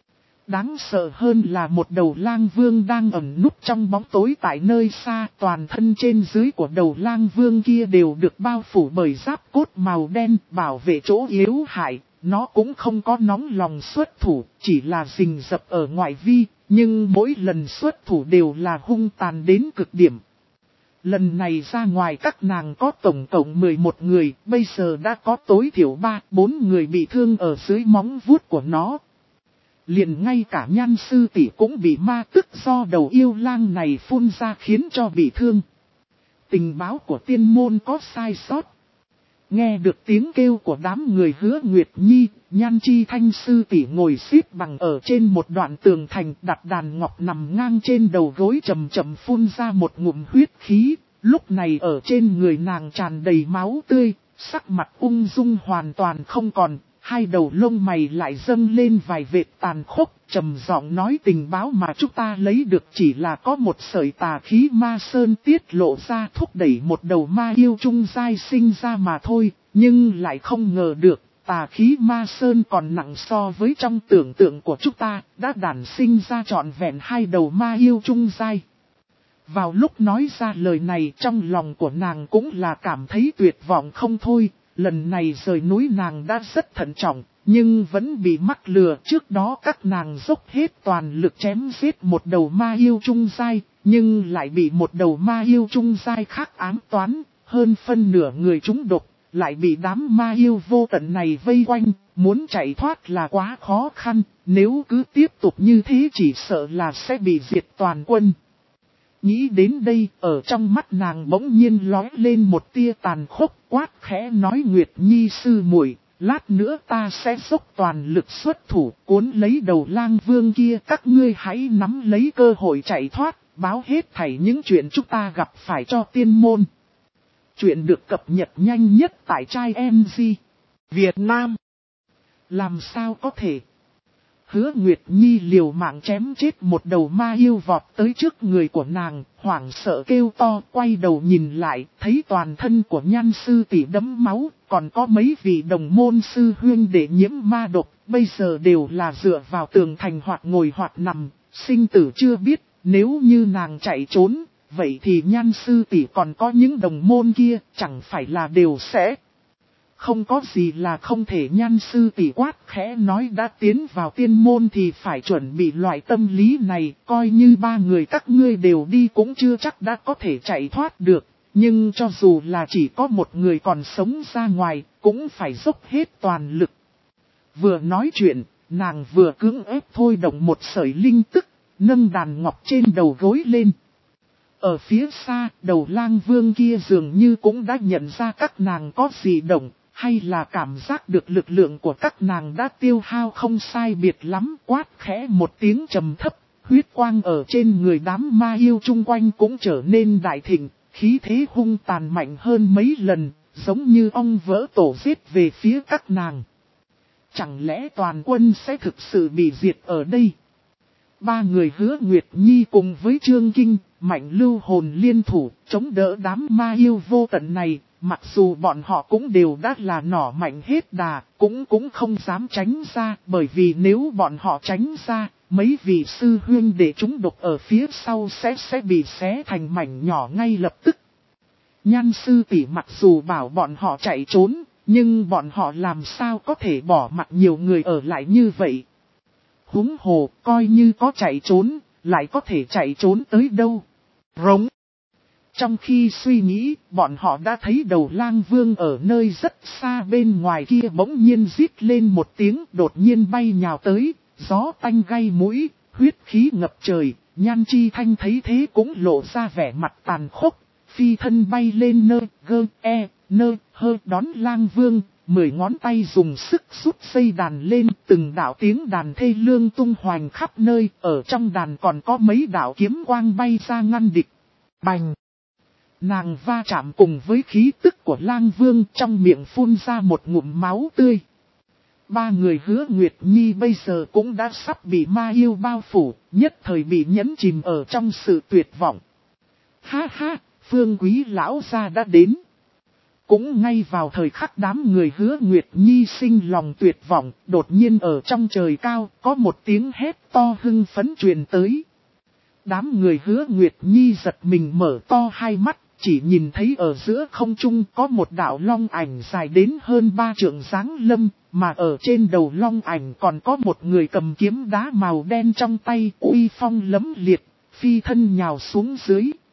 Đáng sợ hơn là một đầu lang vương đang ẩn núp trong bóng tối tại nơi xa, toàn thân trên dưới của đầu lang vương kia đều được bao phủ bởi giáp cốt màu đen bảo vệ chỗ yếu hại, nó cũng không có nóng lòng xuất thủ, chỉ là rình rập ở ngoại vi, nhưng mỗi lần xuất thủ đều là hung tàn đến cực điểm. Lần này ra ngoài các nàng có tổng cộng mười một người, bây giờ đã có tối thiểu ba bốn người bị thương ở dưới móng vuốt của nó. Liền ngay cả Nhan sư tỷ cũng bị ma tức do đầu yêu lang này phun ra khiến cho bị thương. Tình báo của tiên môn có sai sót. Nghe được tiếng kêu của đám người Hứa Nguyệt Nhi, Nhan Chi Thanh sư tỷ ngồi xếp bằng ở trên một đoạn tường thành, đặt đàn ngọc nằm ngang trên đầu gối chậm chậm phun ra một ngụm huyết khí. Lúc này ở trên người nàng tràn đầy máu tươi, sắc mặt ung dung hoàn toàn không còn. Hai đầu lông mày lại dâng lên vài vệt tàn khốc, trầm giọng nói tình báo mà chúng ta lấy được chỉ là có một sợi tà khí ma sơn tiết lộ ra thúc đẩy một đầu ma yêu trung giai sinh ra mà thôi, nhưng lại không ngờ được, tà khí ma sơn còn nặng so với trong tưởng tượng của chúng ta, đã đản sinh ra trọn vẹn hai đầu ma yêu trung giai. Vào lúc nói ra lời này trong lòng của nàng cũng là cảm thấy tuyệt vọng không thôi. Lần này rời núi nàng đã rất thận trọng, nhưng vẫn bị mắc lừa. Trước đó các nàng dốc hết toàn lực chém giết một đầu ma yêu trung giai, nhưng lại bị một đầu ma yêu trung giai khác ám toán, hơn phân nửa người trúng độc, lại bị đám ma yêu vô tận này vây quanh, muốn chạy thoát là quá khó khăn, nếu cứ tiếp tục như thế chỉ sợ là sẽ bị diệt toàn quân. Nghĩ đến đây, ở trong mắt nàng bỗng nhiên lóe lên một tia tàn khốc, quát khẽ nói Nguyệt Nhi sư muội, lát nữa ta sẽ dốc toàn lực xuất thủ, cuốn lấy đầu lang vương kia, các ngươi hãy nắm lấy cơ hội chạy thoát, báo hết thảy những chuyện chúng ta gặp phải cho tiên môn. Chuyện được cập nhật nhanh nhất tại trai em gi Việt Nam. Làm sao có thể? Hứa Nguyệt Nhi liều mạng chém chết một đầu ma yêu vọt tới trước người của nàng, hoảng sợ kêu to, quay đầu nhìn lại, thấy toàn thân của Nhan sư tỷ đẫm máu, còn có mấy vị đồng môn sư huynh để nhiễm ma độc, bây giờ đều là dựa vào tường thành hoặc ngồi hoặc nằm, sinh tử chưa biết, nếu như nàng chạy trốn, vậy thì Nhan sư tỷ còn có những đồng môn kia, chẳng phải là đều sẽ... Không có gì là không thể. Nhan sư tỷ quát khẽ nói đã tiến vào tiên môn thì phải chuẩn bị loại tâm lý này, coi như ba người các ngươi đều đi cũng chưa chắc đã có thể chạy thoát được, nhưng cho dù là chỉ có một người còn sống ra ngoài, cũng phải dốc hết toàn lực. Vừa nói chuyện, nàng vừa cưỡng ép thôi động một sợi linh tức, nâng đàn ngọc trên đầu gối lên. Ở phía xa, đầu lang vương kia dường như cũng đã nhận ra các nàng có gì động. Hay là cảm giác được lực lượng của các nàng đã tiêu hao không sai biệt lắm, quát khẽ một tiếng trầm thấp, huyết quang ở trên người đám ma yêu chung quanh cũng trở nên đại thịnh, khí thế hung tàn mạnh hơn mấy lần, giống như ong vỡ tổ giết về phía các nàng. Chẳng lẽ toàn quân sẽ thực sự bị diệt ở đây? Ba người Hứa Nguyệt Nhi cùng với Trương Kinh, Mạnh Lưu Hồn liên thủ, chống đỡ đám ma yêu vô tận này. Mặc dù bọn họ cũng đều đã là nỏ mạnh hết đà, cũng cũng không dám tránh ra, bởi vì nếu bọn họ tránh ra, mấy vị sư huynh để chúng độc ở phía sau sẽ sẽ bị xé thành mảnh nhỏ ngay lập tức. Nhan sư tỷ mặc dù bảo bọn họ chạy trốn, nhưng bọn họ làm sao có thể bỏ mặc nhiều người ở lại như vậy. Huống hồ, coi như có chạy trốn, lại có thể chạy trốn tới đâu. Rống. Trong khi suy nghĩ, bọn họ đã thấy đầu lang vương ở nơi rất xa bên ngoài kia bỗng nhiên rít lên một tiếng, đột nhiên bay nhào tới, gió tanh gay mũi, huyết khí ngập trời. Nhan Chi Thanh thấy thế cũng lộ ra vẻ mặt tàn khốc, phi thân bay lên nơ, gơ, e, nơ, hơ đón lang vương, mười ngón tay dùng sức rút dây đàn lên, từng đạo tiếng đàn thê lương tung hoành khắp nơi, ở trong đàn còn có mấy đạo kiếm quang bay ra ngăn địch. Bành! Nàng va chạm cùng với khí tức của lang vương, trong miệng phun ra một ngụm máu tươi. Ba người Hứa Nguyệt Nhi bây giờ cũng đã sắp bị ma yêu bao phủ, nhất thời bị nhấn chìm ở trong sự tuyệt vọng. Ha ha, Phương Quý lão gia đã đến. Cũng ngay vào thời khắc đám người Hứa Nguyệt Nhi sinh lòng tuyệt vọng, đột nhiên ở trong trời cao có một tiếng hét to hưng phấn truyền tới. Đám người Hứa Nguyệt Nhi giật mình mở to hai mắt, chỉ nhìn thấy ở giữa không trung có một đạo long ảnh dài đến hơn ba trượng dáng lâm, mà ở trên đầu long ảnh còn có một người cầm kiếm đá màu đen trong tay, uy phong lẫm liệt, phi thân nhào xuống dưới.